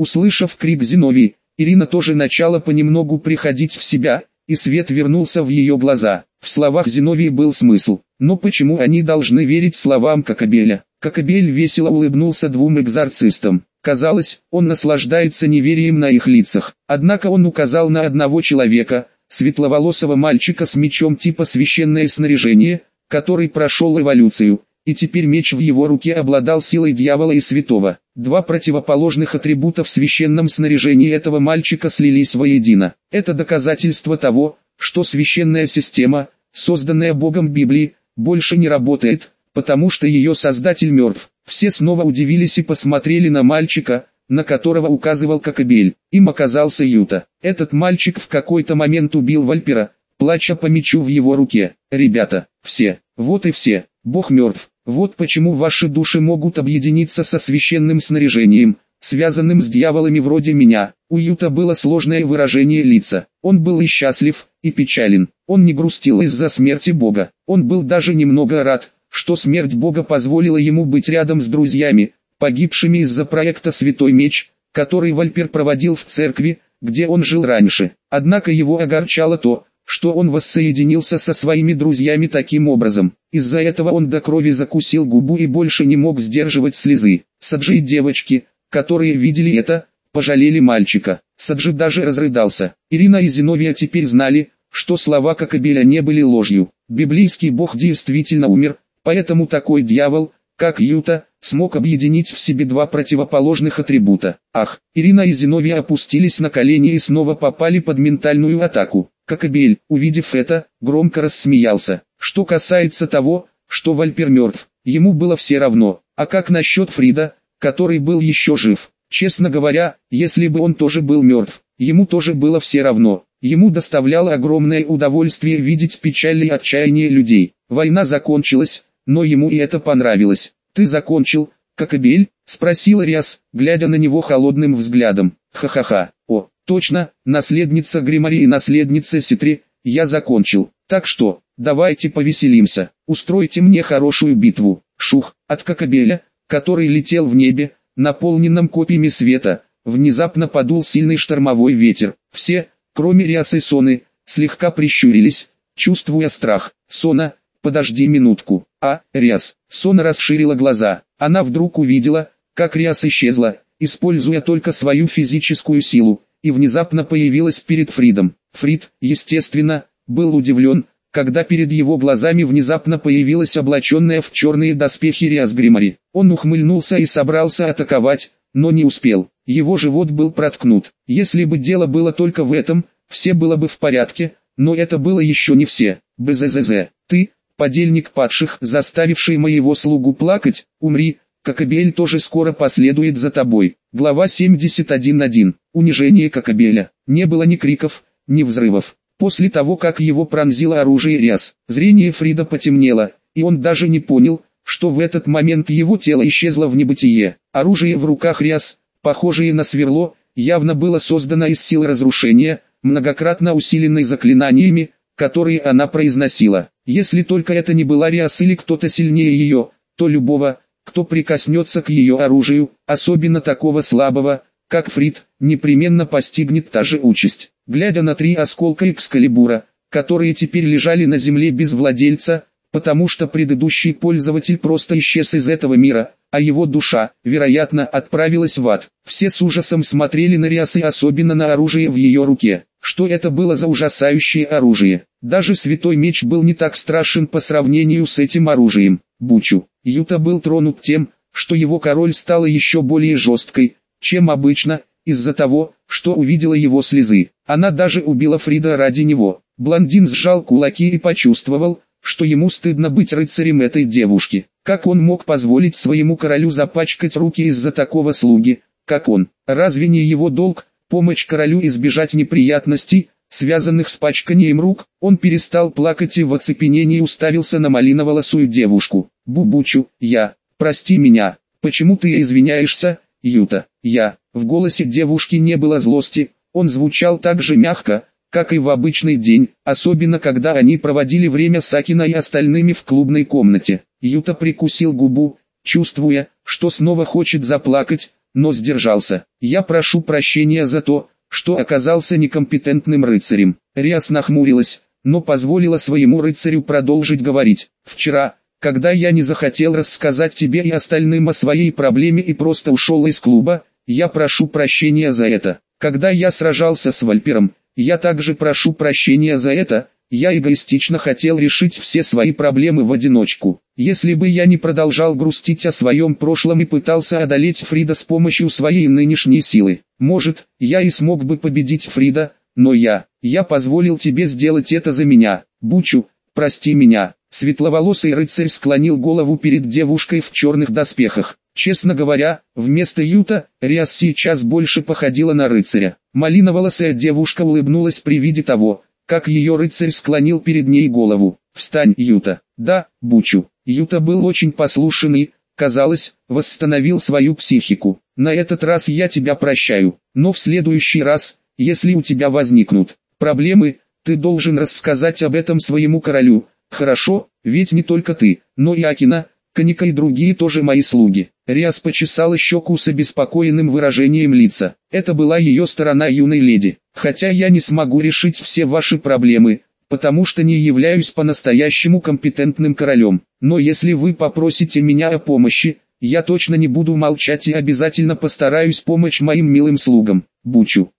Услышав крик Зиновии, Ирина тоже начала понемногу приходить в себя, и свет вернулся в ее глаза. В словах Зиновии был смысл, но почему они должны верить словам Кокабеля? Кокабель весело улыбнулся двум экзорцистам. Казалось, он наслаждается неверием на их лицах. Однако он указал на одного человека, светловолосого мальчика с мечом типа священное снаряжение, который прошел эволюцию, и теперь меч в его руке обладал силой дьявола и святого. Два противоположных атрибута в священном снаряжении этого мальчика слились воедино. Это доказательство того, что священная система, созданная Богом Библии, больше не работает, потому что ее создатель мертв. Все снова удивились и посмотрели на мальчика, на которого указывал Кокабель. Им оказался Юта. Этот мальчик в какой-то момент убил Вальпера, плача по мечу в его руке. Ребята, все, вот и все, Бог мертв. Вот почему ваши души могут объединиться со священным снаряжением, связанным с дьяволами вроде меня. У Юта было сложное выражение лица. Он был и счастлив, и печален. Он не грустил из-за смерти Бога. Он был даже немного рад, что смерть Бога позволила ему быть рядом с друзьями, погибшими из-за проекта «Святой меч», который Вальпер проводил в церкви, где он жил раньше. Однако его огорчало то, что он воссоединился со своими друзьями таким образом. Из-за этого он до крови закусил губу и больше не мог сдерживать слезы. Саджи и девочки, которые видели это, пожалели мальчика. Саджи даже разрыдался. Ирина и Зиновия теперь знали, что слова Кокабеля не были ложью. Библейский Бог действительно умер, поэтому такой дьявол, как Юта, смог объединить в себе два противоположных атрибута. Ах, Ирина и Зиновия опустились на колени и снова попали под ментальную атаку. Кокабель, увидев это, громко рассмеялся. Что касается того, что Вальпер мертв, ему было все равно. А как насчет Фрида, который был еще жив? Честно говоря, если бы он тоже был мертв, ему тоже было все равно. Ему доставляло огромное удовольствие видеть печаль и отчаяние людей. Война закончилась, но ему и это понравилось. «Ты закончил, Кокабель?» — спросил Риас, глядя на него холодным взглядом. «Ха-ха-ха, о, точно, наследница Гримари и наследница Ситри, я закончил. Так что, давайте повеселимся, устройте мне хорошую битву». Шух, от Кокабеля, который летел в небе, наполненном копьями света, внезапно подул сильный штормовой ветер. Все, кроме Риаса и Соны, слегка прищурились, чувствуя страх. «Сона, подожди минутку». Риас. Сона расширила глаза. Она вдруг увидела, как Риас исчезла, используя только свою физическую силу, и внезапно появилась перед Фридом. Фрид, естественно, был удивлен, когда перед его глазами внезапно появилась облаченная в черные доспехи Риас Гримари. Он ухмыльнулся и собрался атаковать, но не успел. Его живот был проткнут. Если бы дело было только в этом, все было бы в порядке, но это было еще не все. «Бззз, ты, подельник падших, заставивший моего слугу плакать, умри, Кокабель тоже скоро последует за тобой». Глава 71.1. Унижение Кокабеля. Не было ни криков, ни взрывов. После того, как его пронзило оружие Риас, зрение Фрида потемнело, и он даже не понял, что в этот момент его тело исчезло в небытие. Оружие в руках Риас, похожее на сверло, явно было создано из сил разрушения, многократно усиленной заклинаниями, которые она произносила. Если только это не была Риас или кто-то сильнее ее, то любого, кто прикоснется к ее оружию, особенно такого слабого, как Фрид, непременно постигнет та же участь. Глядя на 3 осколка Экскалибура, которые теперь лежали на земле без владельца, потому что предыдущий пользователь просто исчез из этого мира, а его душа, вероятно, отправилась в ад. Все с ужасом смотрели на Риас и особенно на оружие в ее руке. Что это было за ужасающее оружие? Даже святой меч был не так страшен по сравнению с этим оружием. Бучу. Юта был тронут тем, что его король стала еще более жесткой, чем обычно, из-за того, что увидела его слезы. Она даже убила Фрида ради него. Блондин сжал кулаки и почувствовал, что ему стыдно быть рыцарем этой девушки. Как он мог позволить своему королю запачкать руки из-за такого слуги, как он? Разве не его долг помочь королю избежать неприятностей, связанных с пачканием рук? Он перестал плакать и в оцепенении уставился на малиноволосую девушку. «Бубучу, прости меня, почему ты извиняешься, Юта?» В голосе девушки не было злости, он звучал так же мягко, как и в обычный день, особенно когда они проводили время с Акино и остальными в клубной комнате. Юта прикусил губу, чувствуя, что снова хочет заплакать, но сдержался. «Я прошу прощения за то, что оказался некомпетентным рыцарем». Риас нахмурилась, но позволила своему рыцарю продолжить говорить. «Вчера, когда я не захотел рассказать тебе и остальным о своей проблеме и просто ушел из клуба, я прошу прощения за это. Когда я сражался с Вальпером, я также прошу прощения за это. Я эгоистично хотел решить все свои проблемы в одиночку. Если бы я не продолжал грустить о своем прошлом и пытался одолеть Фрида с помощью своей нынешней силы, может, я и смог бы победить Фрида, но я позволил тебе сделать это за меня. Бучу, прости меня». Светловолосый рыцарь склонил голову перед девушкой в черных доспехах. Честно говоря, вместо Юта, Риас сейчас больше походила на рыцаря. Малиноволосая девушка улыбнулась при виде того, как ее рыцарь склонил перед ней голову. «Встань, Юта». «Да, Бучу». Юта был очень послушен и, казалось, восстановил свою психику. «На этот раз я тебя прощаю, но в следующий раз, если у тебя возникнут проблемы, ты должен рассказать об этом своему королю. Хорошо, ведь не только ты, но и Акина, Каника и другие тоже мои слуги». Риас почесала щеку с обеспокоенным выражением лица. Это была ее сторона юной леди. «Хотя я не смогу решить все ваши проблемы, потому что не являюсь по-настоящему компетентным королем. Но если вы попросите меня о помощи, я точно не буду молчать и обязательно постараюсь помочь моим милым слугам». Бучу.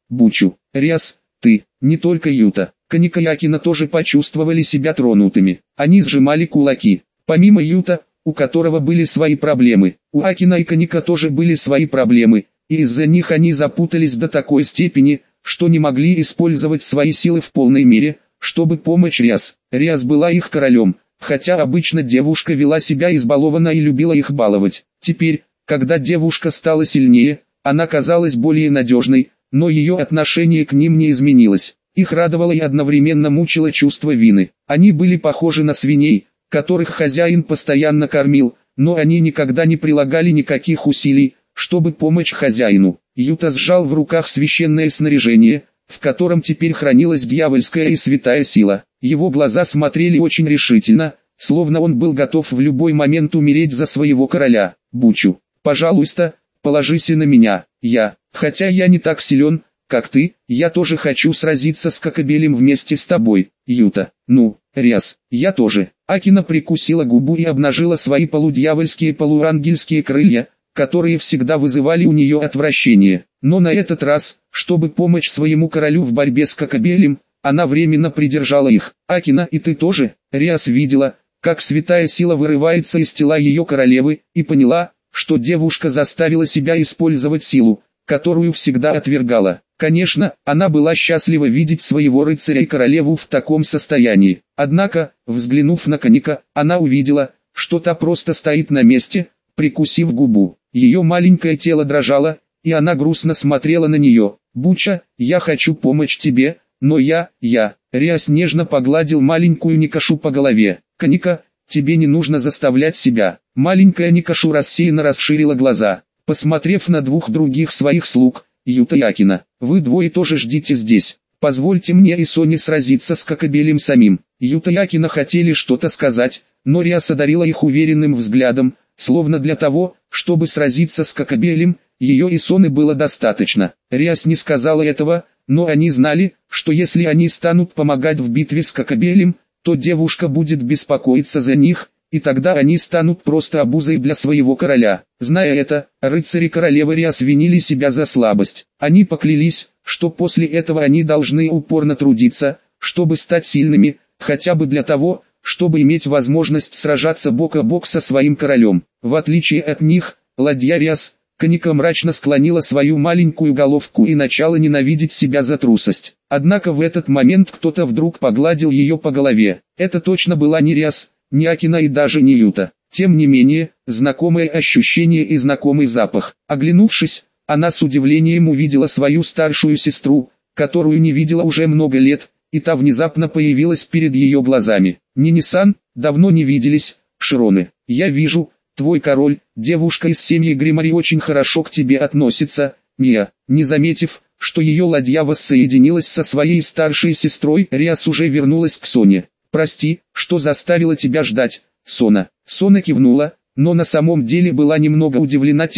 Риас, ты, не только Юта, Каника и Акина тоже почувствовали себя тронутыми. Они сжимали кулаки. Помимо Юта, у которого были свои проблемы, у Акина и Каника тоже были свои проблемы, и из-за них они запутались до такой степени, что не могли использовать свои силы в полной мере, чтобы помочь Риас. Риас была их королем, хотя обычно девушка вела себя избалованно и любила их баловать. Теперь, когда девушка стала сильнее, она казалась более надежной, но ее отношение к ним не изменилось. Их радовало и одновременно мучило чувство вины. Они были похожи на свиней, которых хозяин постоянно кормил, но они никогда не прилагали никаких усилий, чтобы помочь хозяину. Юта сжал в руках священное снаряжение, в котором теперь хранилась дьявольская и святая сила. Его глаза смотрели очень решительно, словно он был готов в любой момент умереть за своего короля. «Бучу, пожалуйста, положись на меня. Хотя я не так силен, как ты, я тоже хочу сразиться с Кокобелем вместе с тобой, Юта». «Ну, Риас, я тоже». Акина прикусила губу и обнажила свои полудьявольские полуангельские крылья, которые всегда вызывали у нее отвращение. Но на этот раз, чтобы помочь своему королю в борьбе с Кокобелем, она временно придержала их. «Акина, и ты тоже?» Риас видела, как святая сила вырывается из тела ее королевы, и поняла, что девушка заставила себя использовать силу, которую всегда отвергала. Конечно, она была счастлива видеть своего рыцаря и королеву в таком состоянии. Однако, взглянув на Каника, она увидела, что та просто стоит на месте, прикусив губу. Ее маленькое тело дрожало, и она грустно смотрела на нее. «Буча, я хочу помочь тебе, но я...» Риас нежно погладил маленькую Никашу по голове. «Каника, тебе не нужно заставлять себя». Маленькая Никашу рассеянно расширила глаза. Посмотрев на двух других своих слуг, Юта и Акина, «Вы двое тоже ждите здесь. Позвольте мне и Соне сразиться с Кокобелем самим». Юта и Акина хотели что-то сказать, но Риас одарила их уверенным взглядом, словно для того, чтобы сразиться с Кокобелем, ее и Соны было достаточно. Риас не сказала этого, но они знали, что если они станут помогать в битве с Кокобелем, то девушка будет беспокоиться за них, и тогда они станут просто обузой для своего короля. Зная это, рыцари королевы Риас винили себя за слабость. Они поклялись, что после этого они должны упорно трудиться, чтобы стать сильными, хотя бы для того, чтобы иметь возможность сражаться бок о бок со своим королем. В отличие от них, ладья Риас, Каника мрачно склонила свою маленькую головку и начала ненавидеть себя за трусость. Однако в этот момент кто-то вдруг погладил ее по голове. Это точно была не Риас, не Акина и даже не Юта. Тем не менее, знакомое ощущение и знакомый запах. Оглянувшись, она с удивлением увидела свою старшую сестру, которую не видела уже много лет, и та внезапно появилась перед ее глазами. «Нини-сан, давно не виделись, Широне. Я вижу, твой король, девушка из семьи Гримари очень хорошо к тебе относится». Не заметив, что ее ладья воссоединилась со своей старшей сестрой, Риас уже вернулась к Соне. «Прости, что заставила тебя ждать, Сона». Сона кивнула, но на самом деле была немного удивлена тем,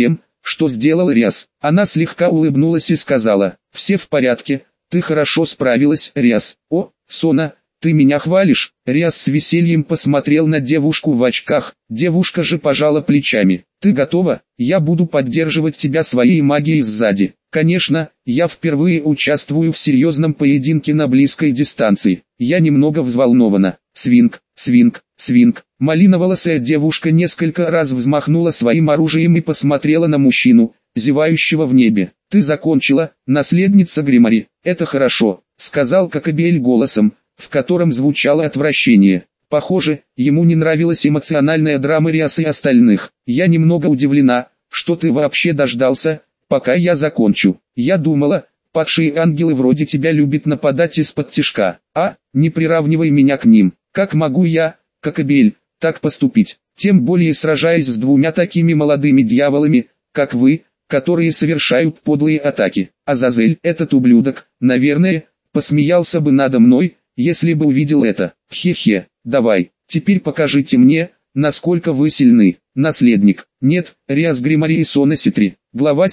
что сделал Риас. Она слегка улыбнулась и сказала: «Все в порядке, ты хорошо справилась, Риас». «О, Сона, ты меня хвалишь?» Риас с весельем посмотрел на девушку в очках, девушка же пожала плечами. «Ты готова? Я буду поддерживать тебя своей магией сзади». «Конечно, я впервые участвую в серьезном поединке на близкой дистанции. Я немного взволнована». Свинг, свинг, свинг. Малиноволосая девушка несколько раз взмахнула своим оружием и посмотрела на мужчину, зевающего в небе. «Ты закончила, наследница Гримари. Это хорошо», — сказал Кокобель голосом, в котором звучало отвращение. Похоже, ему не нравилась эмоциональная драма Риаса и остальных. «Я немного удивлена, что ты вообще дождался, пока я закончу. Я думала, падшие ангелы вроде тебя любят нападать из-под тишка. Не приравнивай меня к ним. Как могу я, Кокобель, так поступить? Тем более сражаясь с двумя такими молодыми дьяволами, как вы, которые совершают подлые атаки. Азазель, этот ублюдок, наверное, посмеялся бы надо мной, если бы увидел это. Хе-хе, давай, теперь покажите мне, насколько вы сильны». Наследник. Нет, Риас Гримари и Сона Ситри. Глава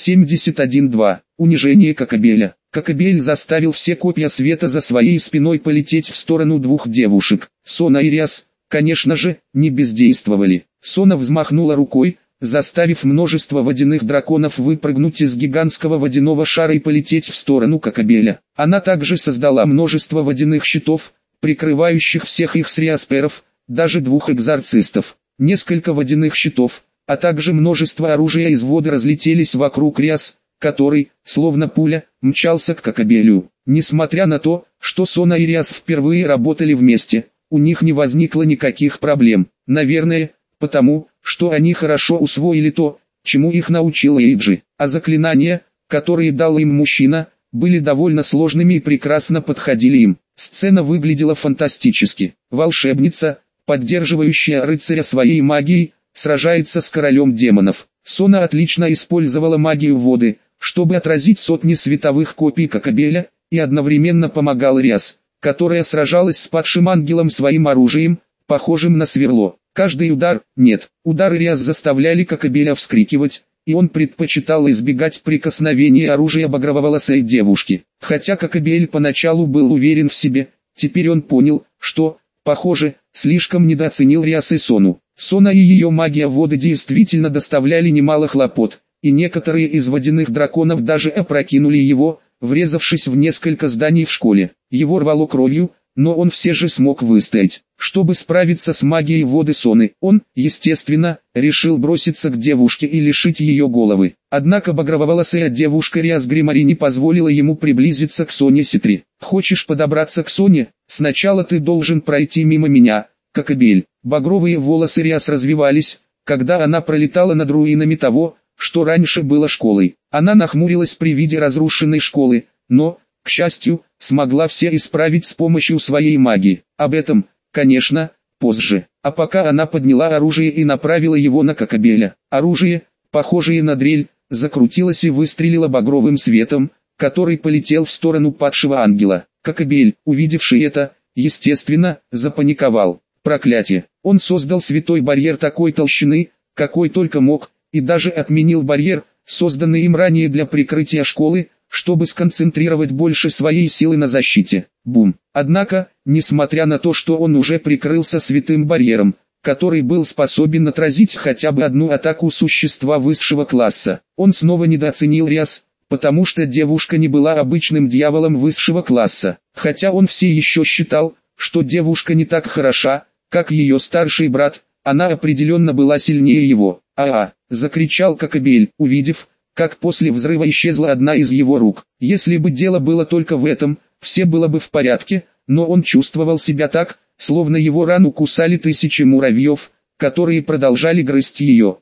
71.2. Унижение Кокобеля. Кокобель заставил все копья света за своей спиной полететь в сторону двух девушек. Сона и Риас, конечно же, не бездействовали. Сона взмахнула рукой, заставив множество водяных драконов выпрыгнуть из гигантского водяного шара и полететь в сторону Кокобеля. Она также создала множество водяных щитов, прикрывающих всех их с Риасперов, даже двух экзорцистов. Несколько водяных щитов, а также множество оружия из воды разлетелись вокруг Риас, который, словно пуля, мчался к Кокобелю. Несмотря на то, что Сона и Риас впервые работали вместе, у них не возникло никаких проблем. Наверное, потому, что они хорошо усвоили то, чему их научил Эйджи. А заклинания, которые дал им мужчина, были довольно сложными и прекрасно подходили им. Сцена выглядела фантастически. Волшебница, поддерживающая рыцаря своей магией, сражается с королем демонов. Сона отлично использовала магию воды, чтобы отразить сотни световых копий Кокобеля, и одновременно помогал Риас, которая сражалась с падшим ангелом своим оружием, похожим на сверло. Каждый удары Риас заставляли Кокобеля вскрикивать, и он предпочитал избегать прикосновения оружия багрововолосой девушки. Хотя Кокобель поначалу был уверен в себе, теперь он понял, что, похоже, слишком недооценил Риас и Сону. Сона и ее магия воды действительно доставляли немало хлопот, и некоторые из водяных драконов даже опрокинули его, врезавшись в несколько зданий в школе. Его рвало кровью, но он все же смог выстоять. Чтобы справиться с магией воды Соны, он, естественно, решил броситься к девушке и лишить ее головы. Однако багрововолосая девушка Риас Гримари не позволила ему приблизиться к Соне Ситри. «Хочешь подобраться к Соне? Сначала ты должен пройти мимо меня, Кокобель». Багровые волосы Риас развивались, когда она пролетала над руинами того, что раньше было школой. Она нахмурилась при виде разрушенной школы, но, к счастью, смогла все исправить с помощью своей магии. Об этом, конечно, позже. А пока она подняла оружие и направила его на Кокобеля. Оружие, похожее на дрель, закрутилось и выстрелило багровым светом, который полетел в сторону падшего ангела. Кокобель, увидевший это, естественно, запаниковал. Проклятие! Он создал святой барьер такой толщины, какой только мог, и даже отменил барьер, созданный им ранее для прикрытия школы, чтобы сконцентрировать больше своей силы на защите. Бум! Однако, несмотря на то, что он уже прикрылся святым барьером, который был способен отразить хотя бы одну атаку существа высшего класса, он снова недооценил Риас, потому что девушка не была обычным дьяволом высшего класса. Хотя он все еще считал, что девушка не так хороша, как ее старший брат, она определенно была сильнее его. Закричал Кокобель, увидев, как после взрыва исчезла одна из его рук. Если бы дело было только в этом, все было бы в порядке, но он чувствовал себя так, словно его рану кусали тысячи муравьев, которые продолжали грызть ее.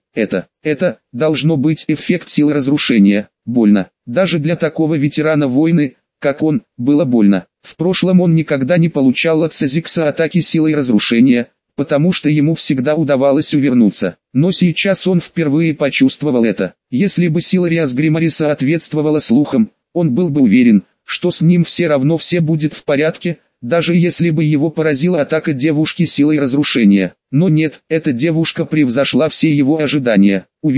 Это должно быть эффект силы разрушения. Больно. Даже для такого ветерана войны, как он, было больно. В прошлом он никогда не получал от Сазикса атаки силой разрушения, потому что ему всегда удавалось увернуться. Но сейчас он впервые почувствовал это. Если бы сила Риас Гримари соответствовала слухам, он был бы уверен, что с ним все равно все будет в порядке, даже если бы его поразила атака девушки силой разрушения. Но нет, эта девушка превзошла все его ожидания. Увидев,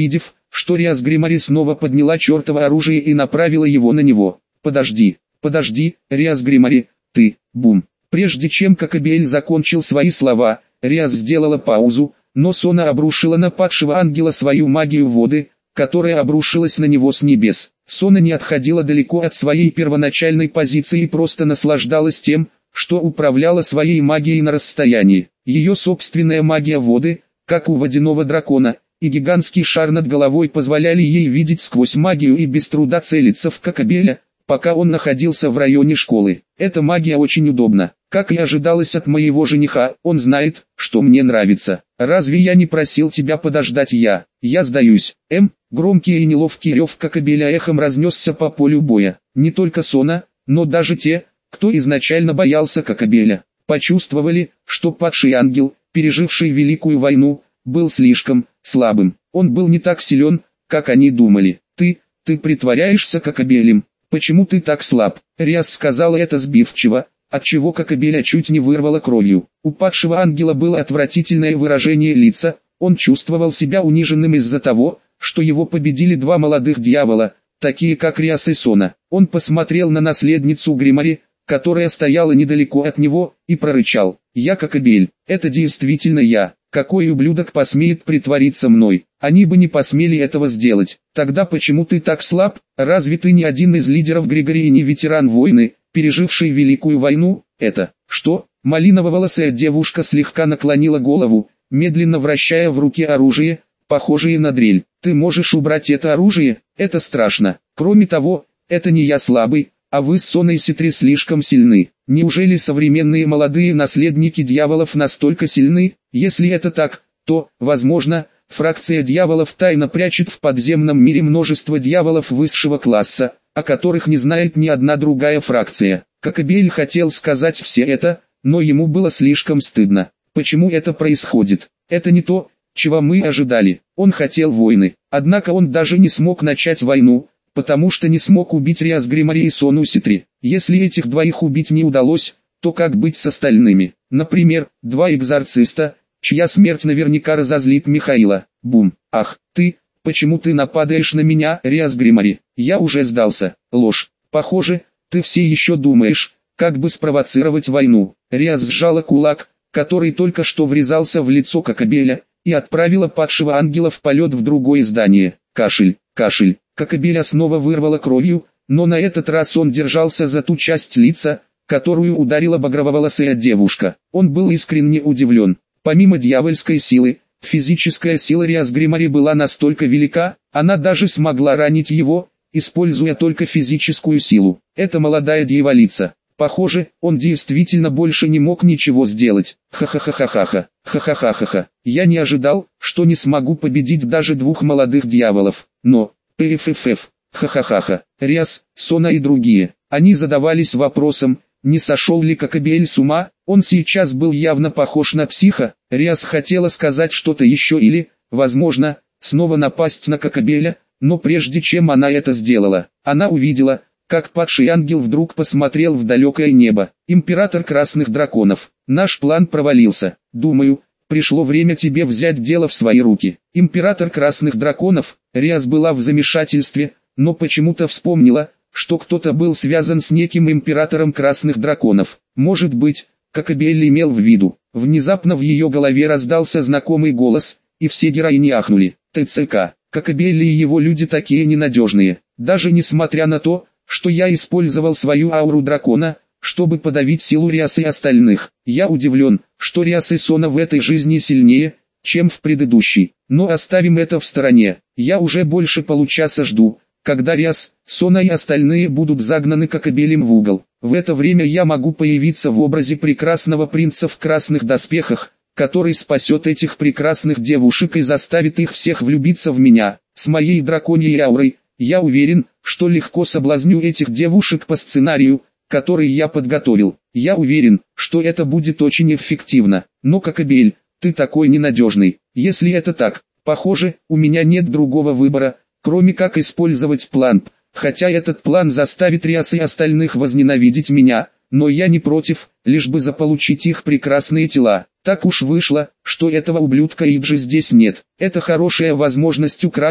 что Риас Гримари снова подняла чертово оружие и направила его на него. «Подожди, подожди, Риас Гримари, ты, бум!» Прежде чем Кокабель закончил свои слова, Риас сделала паузу, но Сона обрушила на падшего ангела свою магию воды, которая обрушилась на него с небес. Сона не отходила далеко от своей первоначальной позиции и просто наслаждалась тем, что управляла своей магией на расстоянии. Ее собственная магия воды, как у водяного дракона, и гигантский шар над головой позволяли ей видеть сквозь магию и без труда целиться в Кокабеля, пока он находился в районе школы. Эта магия очень удобна. Как и ожидалось от моего жениха, он знает, что мне нравится. Разве я не просил тебя подождать? Я сдаюсь. Громкий и неловкий рев Кокабеля эхом разнесся по полю боя. Не только Сона, но даже те, кто изначально боялся Кокабеля, почувствовали, что падший ангел, переживший Великую войну, был слишком слабым. Он был не так силен, как они думали. Ты притворяешься Кокабелем. Почему ты так слаб? Риас сказала это сбивчиво, отчего Кокабеля чуть не вырвало кровью. У падшего ангела было отвратительное выражение лица, он чувствовал себя униженным из-за того, что его победили два молодых дьявола, такие как Риас и Сона. Он посмотрел на наследницу Гримари, которая стояла недалеко от него, и прорычал: «Я Кокабель, это действительно я. Какой ублюдок посмеет притвориться мной? Они бы не посмели этого сделать. Тогда почему ты так слаб? Разве ты не один из лидеров Григории и не ветеран войны, переживший Великую войну?» «Это что?» Малиново-волосая девушка слегка наклонила голову, медленно вращая в руке оружие, похожее на дрель. «Ты можешь убрать это оружие? Это страшно. Кроме того, это не я слабый, а вы с Соной Ситри слишком сильны. Неужели современные молодые наследники дьяволов настолько сильны? Если это так, то, возможно, фракция дьяволов тайно прячет в подземном мире множество дьяволов высшего класса, о которых не знает ни одна другая фракция». Кокабель хотел сказать все это, но ему было слишком стыдно. Почему это происходит? Это не то, чего мы ожидали. Он хотел войны, однако он даже не смог начать войну, потому что не смог убить Риас Гримари и Сону Ситри. Если этих двоих убить не удалось, то как быть с остальными? Например, два экзорциста, чья смерть наверняка разозлит Михаила. Бум. «Ах, почему ты нападаешь на меня, Риас Гримари? Я уже сдался». Ложь. «Похоже, ты все еще думаешь, как бы спровоцировать войну». Риас сжала кулак, который только что врезался в лицо Кокабеля, и отправила падшего ангела в полет в другое здание. Кашель, кашель. Кокабеля снова вырвало кровью, но на этот раз он держался за ту часть лица, которую ударила багрововолосая девушка. Он был искренне удивлен. Помимо дьявольской силы, физическая сила Риас Гримари была настолько велика, она даже смогла ранить его, используя только физическую силу. Эта молодая дьяволица. Похоже, он действительно больше не мог ничего сделать. Ха-ха-ха-ха-ха. Ха-ха-ха-ха-ха. Я не ожидал, что не смогу победить даже двух молодых дьяволов. Но, пффф, ха-ха-ха-ха. Риас, Сона и другие. Они задавались вопросом, не сошел ли Кокабель с ума. Он сейчас был явно похож на психа. Риас хотела сказать что-то еще или, возможно, снова напасть на Кокабеля, но прежде чем она это сделала, она увидела, как падший ангел вдруг посмотрел в далекое небо. «Император Красных Драконов, наш план провалился. Думаю, пришло время тебе взять дело в свои руки». Император Красных Драконов. Риас была в замешательстве, но почему-то вспомнила, что кто-то был связан с неким императором Красных Драконов. Может быть, Кокабель имел в виду. Внезапно в ее голове раздался знакомый голос, и все героини ахнули. ТЦК. Кокабель и его люди такие ненадежные. Даже несмотря на то, что я использовал свою ауру дракона, чтобы подавить силу Риас и остальных. Я удивлен, что Риас и Сона в этой жизни сильнее, чем в предыдущей. Но оставим это в стороне. Я уже больше получаса жду, когда Риас, Сона и остальные будут загнаны Кокабелем в угол. В это время я могу появиться в образе прекрасного принца в красных доспехах, который спасет этих прекрасных девушек и заставит их всех влюбиться в меня. С моей драконьей аурой, я уверен, что легко соблазню этих девушек по сценарию, который я подготовил. Я уверен, что это будет очень эффективно. Но Кокабель, ты такой ненадежный. Если это так, похоже, у меня нет другого выбора, кроме как использовать план. Хотя этот план заставит Риас и остальных возненавидеть меня, но я не против, лишь бы заполучить их прекрасные тела. Так уж вышло, что этого ублюдка Иджи здесь нет. Это хорошая возможность украсть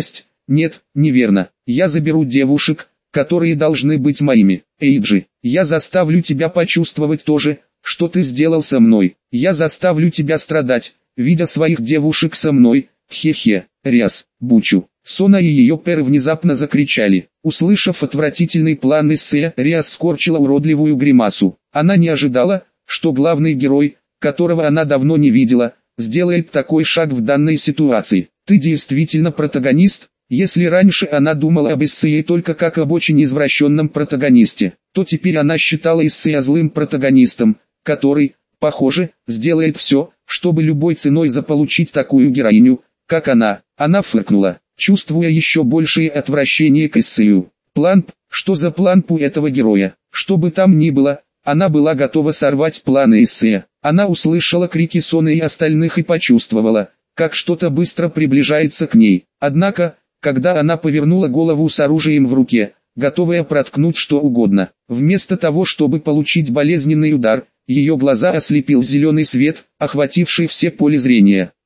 Нет, неверно. Я заберу девушек, которые должны быть моими. Эйджи, я заставлю тебя почувствовать то же, что ты сделал со мной. Я заставлю тебя страдать, видя своих девушек со мной. Хе-хе. Ряс, Бучу, Сона и ее пэр внезапно закричали. Услышав отвратительный план Иссе, Риас скорчила уродливую гримасу. Она не ожидала, что главный герой, которого она давно не видела, сделает такой шаг в данной ситуации. Ты действительно протагонист? Если раньше она думала об Иссе только как об очень извращенном протагонисте, то теперь она считала Иссе злым протагонистом, который, похоже, сделает все, чтобы любой ценой заполучить такую героиню, как она. Она фыркнула, чувствуя еще большее отвращение к Иссею. План, что за план у этого героя? Что бы там ни было, она была готова сорвать планы Иссе. Она услышала крики Соны и остальных и почувствовала, как что-то быстро приближается к ней. Однако, когда она повернула голову с оружием в руке, готовая проткнуть что угодно, вместо того, чтобы получить болезненный удар, ее глаза ослепил зеленый свет, охвативший все поле зрения.